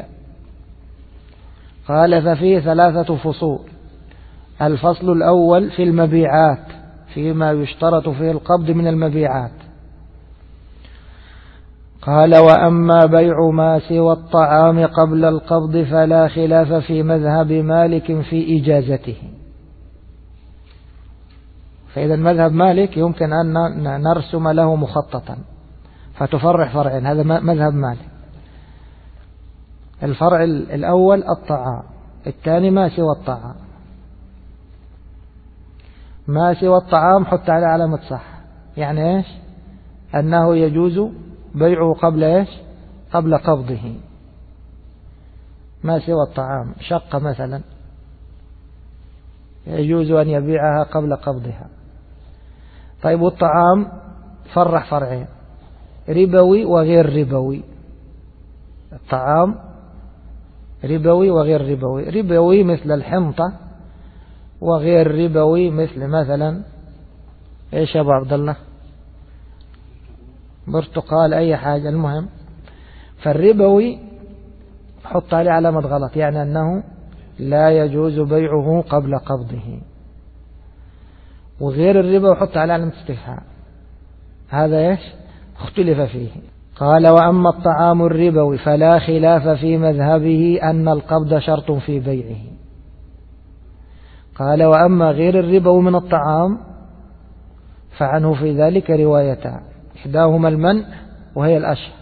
قال ففيه 3 فصول. الفصل الأول في المبيعات، فيما يشترط فيه القبض من المبيعات. قال وأما بيع ما سوى الطعام قبل القبض فلا خلاف في مذهب مالك في إجازته. فإذا مذهب مالك يمكن أن نرسم له مخططا فتفرع فرعين، هذا مذهب مالك. الفرع الأول الطعام، الثاني ما سوى الطعام. ما سوى الطعام حط على علامة صح، يعني إيش أنه يجوز بيعه قبل إيش قبل قبضه. ما سوى الطعام شقة مثلا يجوز أن يبيعها قبل قبضها. طيب والطعام فرح فرعين، ربوي وغير ربوي. الطعام ربوي وغير ربوي، ربوي مثل الحنطة، وغير ربوي مثلا ايش يا ابو عبد الله برتقال اي حاجة. المهم فالربوي حط عليه علامة غلط، يعني أنه لا يجوز بيعه قبل قبضه. وغير الربا وحط عليه علامة استفهام، هذا ايش اختلف فيه. قال وأما الطعام الربوي فلا خلاف في مذهبه أن القبض شرط في بيعه. قال وأما غير الربوي من الطعام فعنه في ذلك روايتان، إحداهما المنع وهي الأشهر،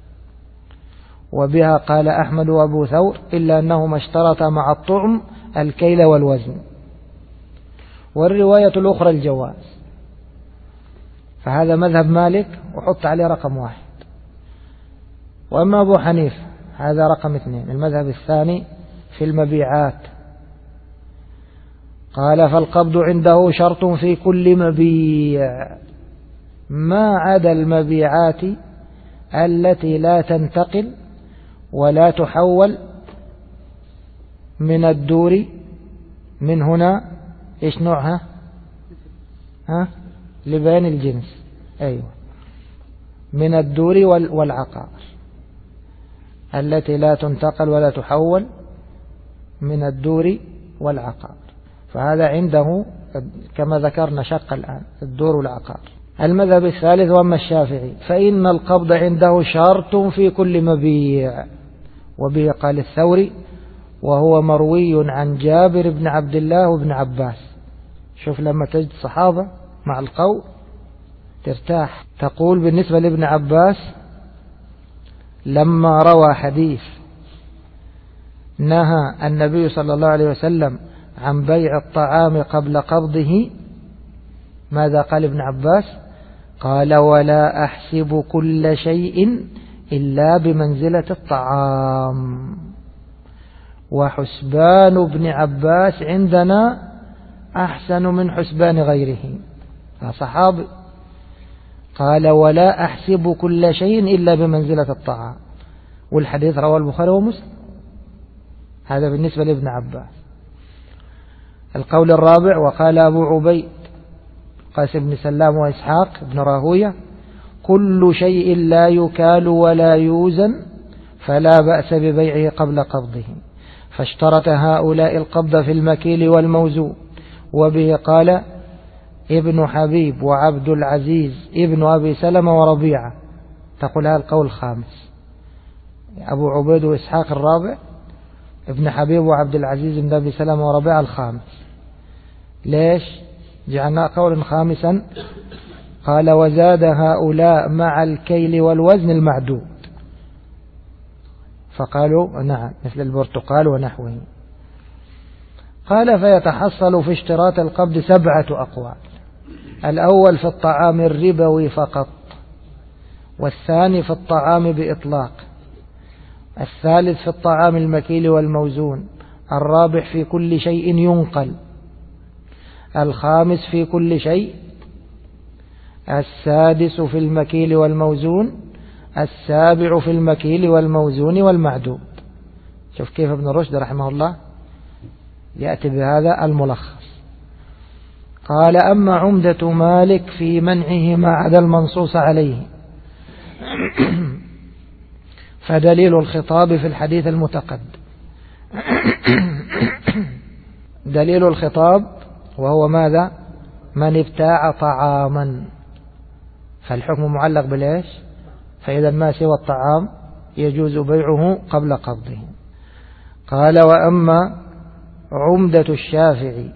وبها قال أحمد وأبو ثور، إلا أنهما اشترطا مع الطعم الكيل والوزن، والرواية الأخرى الجواز. فهذا مذهب مالك وحط عليه رقم 1. وأما أبو حنيفة هذا رقم 2، المذهب الثاني في المبيعات. قال فالقبض عنده شرط في كل مبيع ما عدا المبيعات التي لا تنتقل ولا تحول من الدور. من هنا إيش نوعها لبيان الجنس، أيوة، من الدور والعقار، التي لا تنتقل ولا تحول من الدور والعقار. فهذا عنده كما ذكرنا شق الآن الدور والعقار. المذهب الثالث وأما الشافعي فإن القبض عنده شرط في كل مبيع، وبه قال الثوري، وهو مروي عن جابر بن عبد الله وابن عباس. شوف لما تجد صحابة مع القول ترتاح. تقول بالنسبة لابن عباس لما روى حديث نهى النبي صلى الله عليه وسلم عن بيع الطعام قبل قبضه، ماذا قال ابن عباس؟ قال ولا أحسب كل شيء إلا بمنزلة الطعام. وحسبان ابن عباس عندنا أحسن من حسبان غيره، صحابي. قال ولا أحسب كل شيء إلا بمنزلة الطعام، والحديث رواه البخاري ومسلم. هذا بالنسبة لابن عباس. القول الرابع وقال أبو عبيد قاسم بن سلام وإسحاق بن راهوية كل شيء لا يكال ولا يوزن فلا بأس ببيعه قبل قبضه، فاشترط هؤلاء القبض في المكيل والموزون. وبه قال ابن حبيب وعبد العزيز ابن أبي سلمة وربيعة. تقول هذا القول الخامس، أبو عبيد وإسحاق الرابع، ابن حبيب وعبد العزيز ابن أبي سلمة وربيعة الخامس. ليش جعلنا قولا خامسا؟ قال وزاد هؤلاء مع الكيل والوزن المعدود، فقالوا نعم مثل البرتقال ونحوه. قال فيتحصل في اشتراط القبض 7 أقوال. الأول في الطعام الربوي فقط، والثاني في الطعام بإطلاق، الثالث في الطعام المكيل والموزون، الرابع في كل شيء ينقل، الخامس في كل شيء، السادس في المكيل والموزون، السابع في المكيل والموزون والمعدود. شوف كيف ابن رشد رحمه الله يأتي بهذا الملخص. قال أما عمدة مالك في منعه ما عدا المنصوص عليه فدليل الخطاب في الحديث المتقدم. دليل الخطاب وهو ماذا؟ من ابتاع طعاما، فالحكم معلق بالإيش؟ فإذا ما سوى الطعام يجوز بيعه قبل قبضه. قال وأما عمدة الشافعي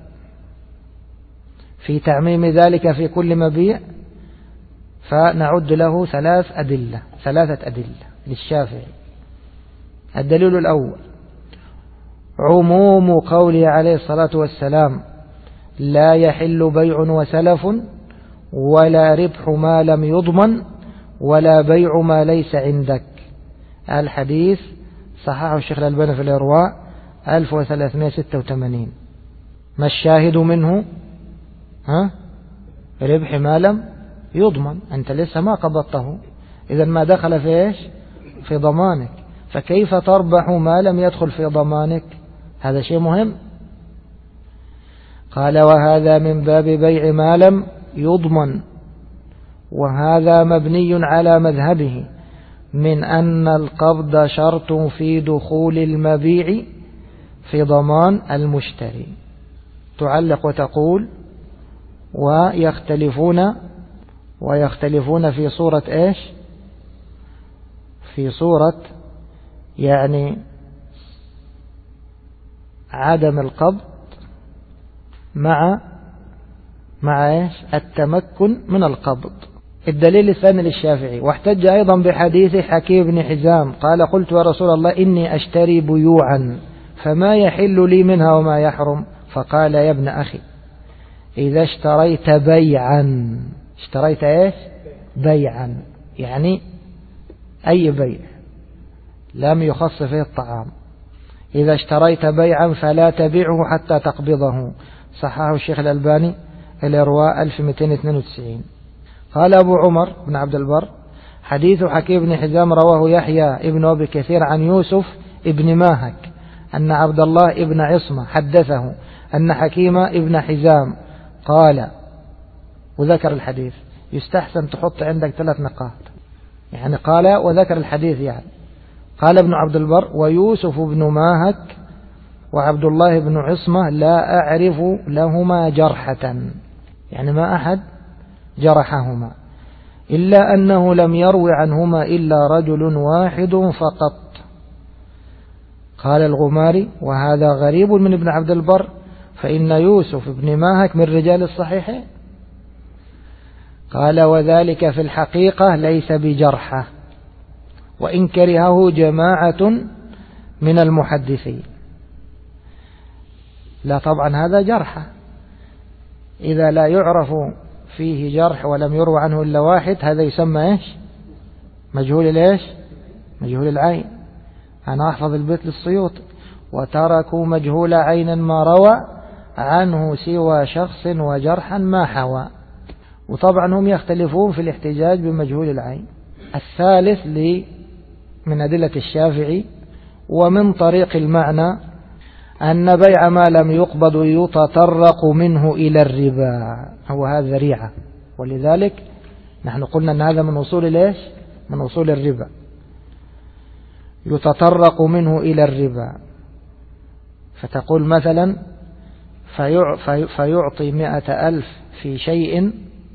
في تعميم ذلك في كل مبيع فنعد له 3 أدلة للشافعي. الدليل الأول عموم قوله عليه الصلاة والسلام لا يحل بيع وسلف ولا ربح ما لم يضمن ولا بيع ما ليس عندك. الحديث صححه الشيخ الألباني في الإرواء 1386. ما الشاهد منه؟ ربح ما لم يضمن، أنت لسه ما قبضته، إذا ما دخل في إيش؟ في ضمانك، فكيف تربح ما لم يدخل في ضمانك؟ هذا شيء مهم. قال وهذا من باب بيع ما لم يضمن، وهذا مبني على مذهبه من أن القبض شرط في دخول المبيع في ضمان المشتري. تعلق وتقول ويختلفون في صورة إيش؟ في صورة يعني عدم القبض مع إيش؟ التمكن من القبض. الدليل الثاني للشافعي واحتج أيضا بحديث حكيم بن حزام قال قلت يا رسول الله إني أشتري بيوعا فما يحل لي منها وما يحرم؟ فقال يا ابن أخي إذا اشتريت بيعا، اشتريت إيش؟ بيعا، يعني أي بيع لم يخص فيه الطعام. إذا اشتريت بيعا فلا تبيعه حتى تقبضه. صححه الشيخ الألباني الإرواء 1292. قال أبو عمر بن عبد البر حديث حكيم بن حزام رواه يحيى ابن أبي كثير عن يوسف ابن ماهك أن عبد الله ابن عصمة حدثه أن حكيم ابن حزام قال، وذكر الحديث. يستحسن تحط عندك 3 نقاط، يعني قال وذكر الحديث، يعني قال ابن عبد البر ويوسف بن ماهك وعبد الله بن عصمة لا أعرف لهما جرحة، يعني ما أحد جرحهما، إلا أنه لم يروي عنهما إلا رجل واحد فقط. قال الغماري وهذا غريب من ابن عبد البر فإن يوسف بن ماهك من رجال الصحيحين. قال وذلك في الحقيقة ليس بجرحة، وإن كرهه جماعة من المحدثين. لا طبعا هذا جرحة، إذا لا يعرف فيه جرح ولم يروى عنه إلا واحد هذا يسمى إيش؟ مجهول الإيش؟ مجهول العين. أنا أحفظ البيت للسيوطي: وتركوا مجهول عين ما روى عنه سوى شخص وجرحا ما حوى. وطبعا هم يختلفون في الاحتجاج بمجهول العين. الثالث من أدلة الشافعي ومن طريق المعنى أن بيع ما لم يقبض يتطرق منه إلى الربا، هو هذا ذريعة، ولذلك نحن قلنا أن هذا من أصول ليش؟ من أصول الربا. يتطرق منه إلى الربا، فتقول مثلا فيعطي 100,000 في شيء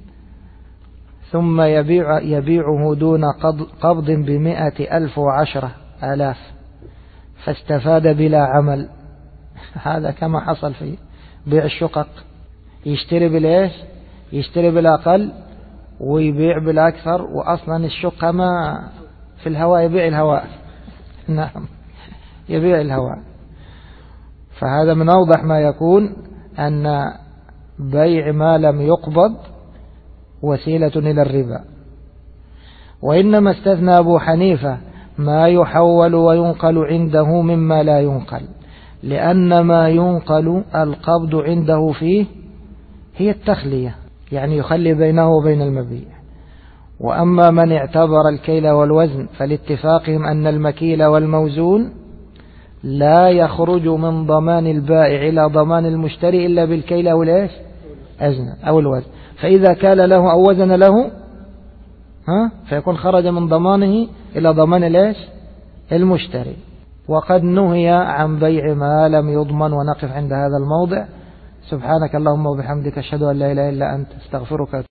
ثم يبيعه دون قبض 100,000 و10,000 فاستفاد بلا عمل. هذا كما حصل في بيع الشقق، يشتري بالإيش؟ يشتري بالأقل ويبيع بالأكثر، وأصلا الشقة ما في الهواء، يبيع الهواء. نعم، يبيع الهواء. فهذا من أوضح ما يكون أن بيع ما لم يقبض وسيلة إلى الربا. وإنما استثنى أبو حنيفة ما يحول وينقل عنده مما لا ينقل، لأن ما ينقل القبض عنده فيه هي التخلية، يعني يخلي بينه وبين المبيع. وأما من اعتبر الكيل والوزن فلاتفاقهم أن المكيل والموزون لا يخرج من ضمان البائع إلى ضمان المشتري إلا بالكيل أو الإيش؟ أو الوزن. فإذا كال له أو وزن له فيكون خرج من ضمانه إلى ضمان الإيش؟ المشتري. وقد نهي عن بيع ما لم يضمن. ونقف عند هذا الموضع. سبحانك اللهم وبحمدك أشهد أن لا إله إلا أنت، استغفرك.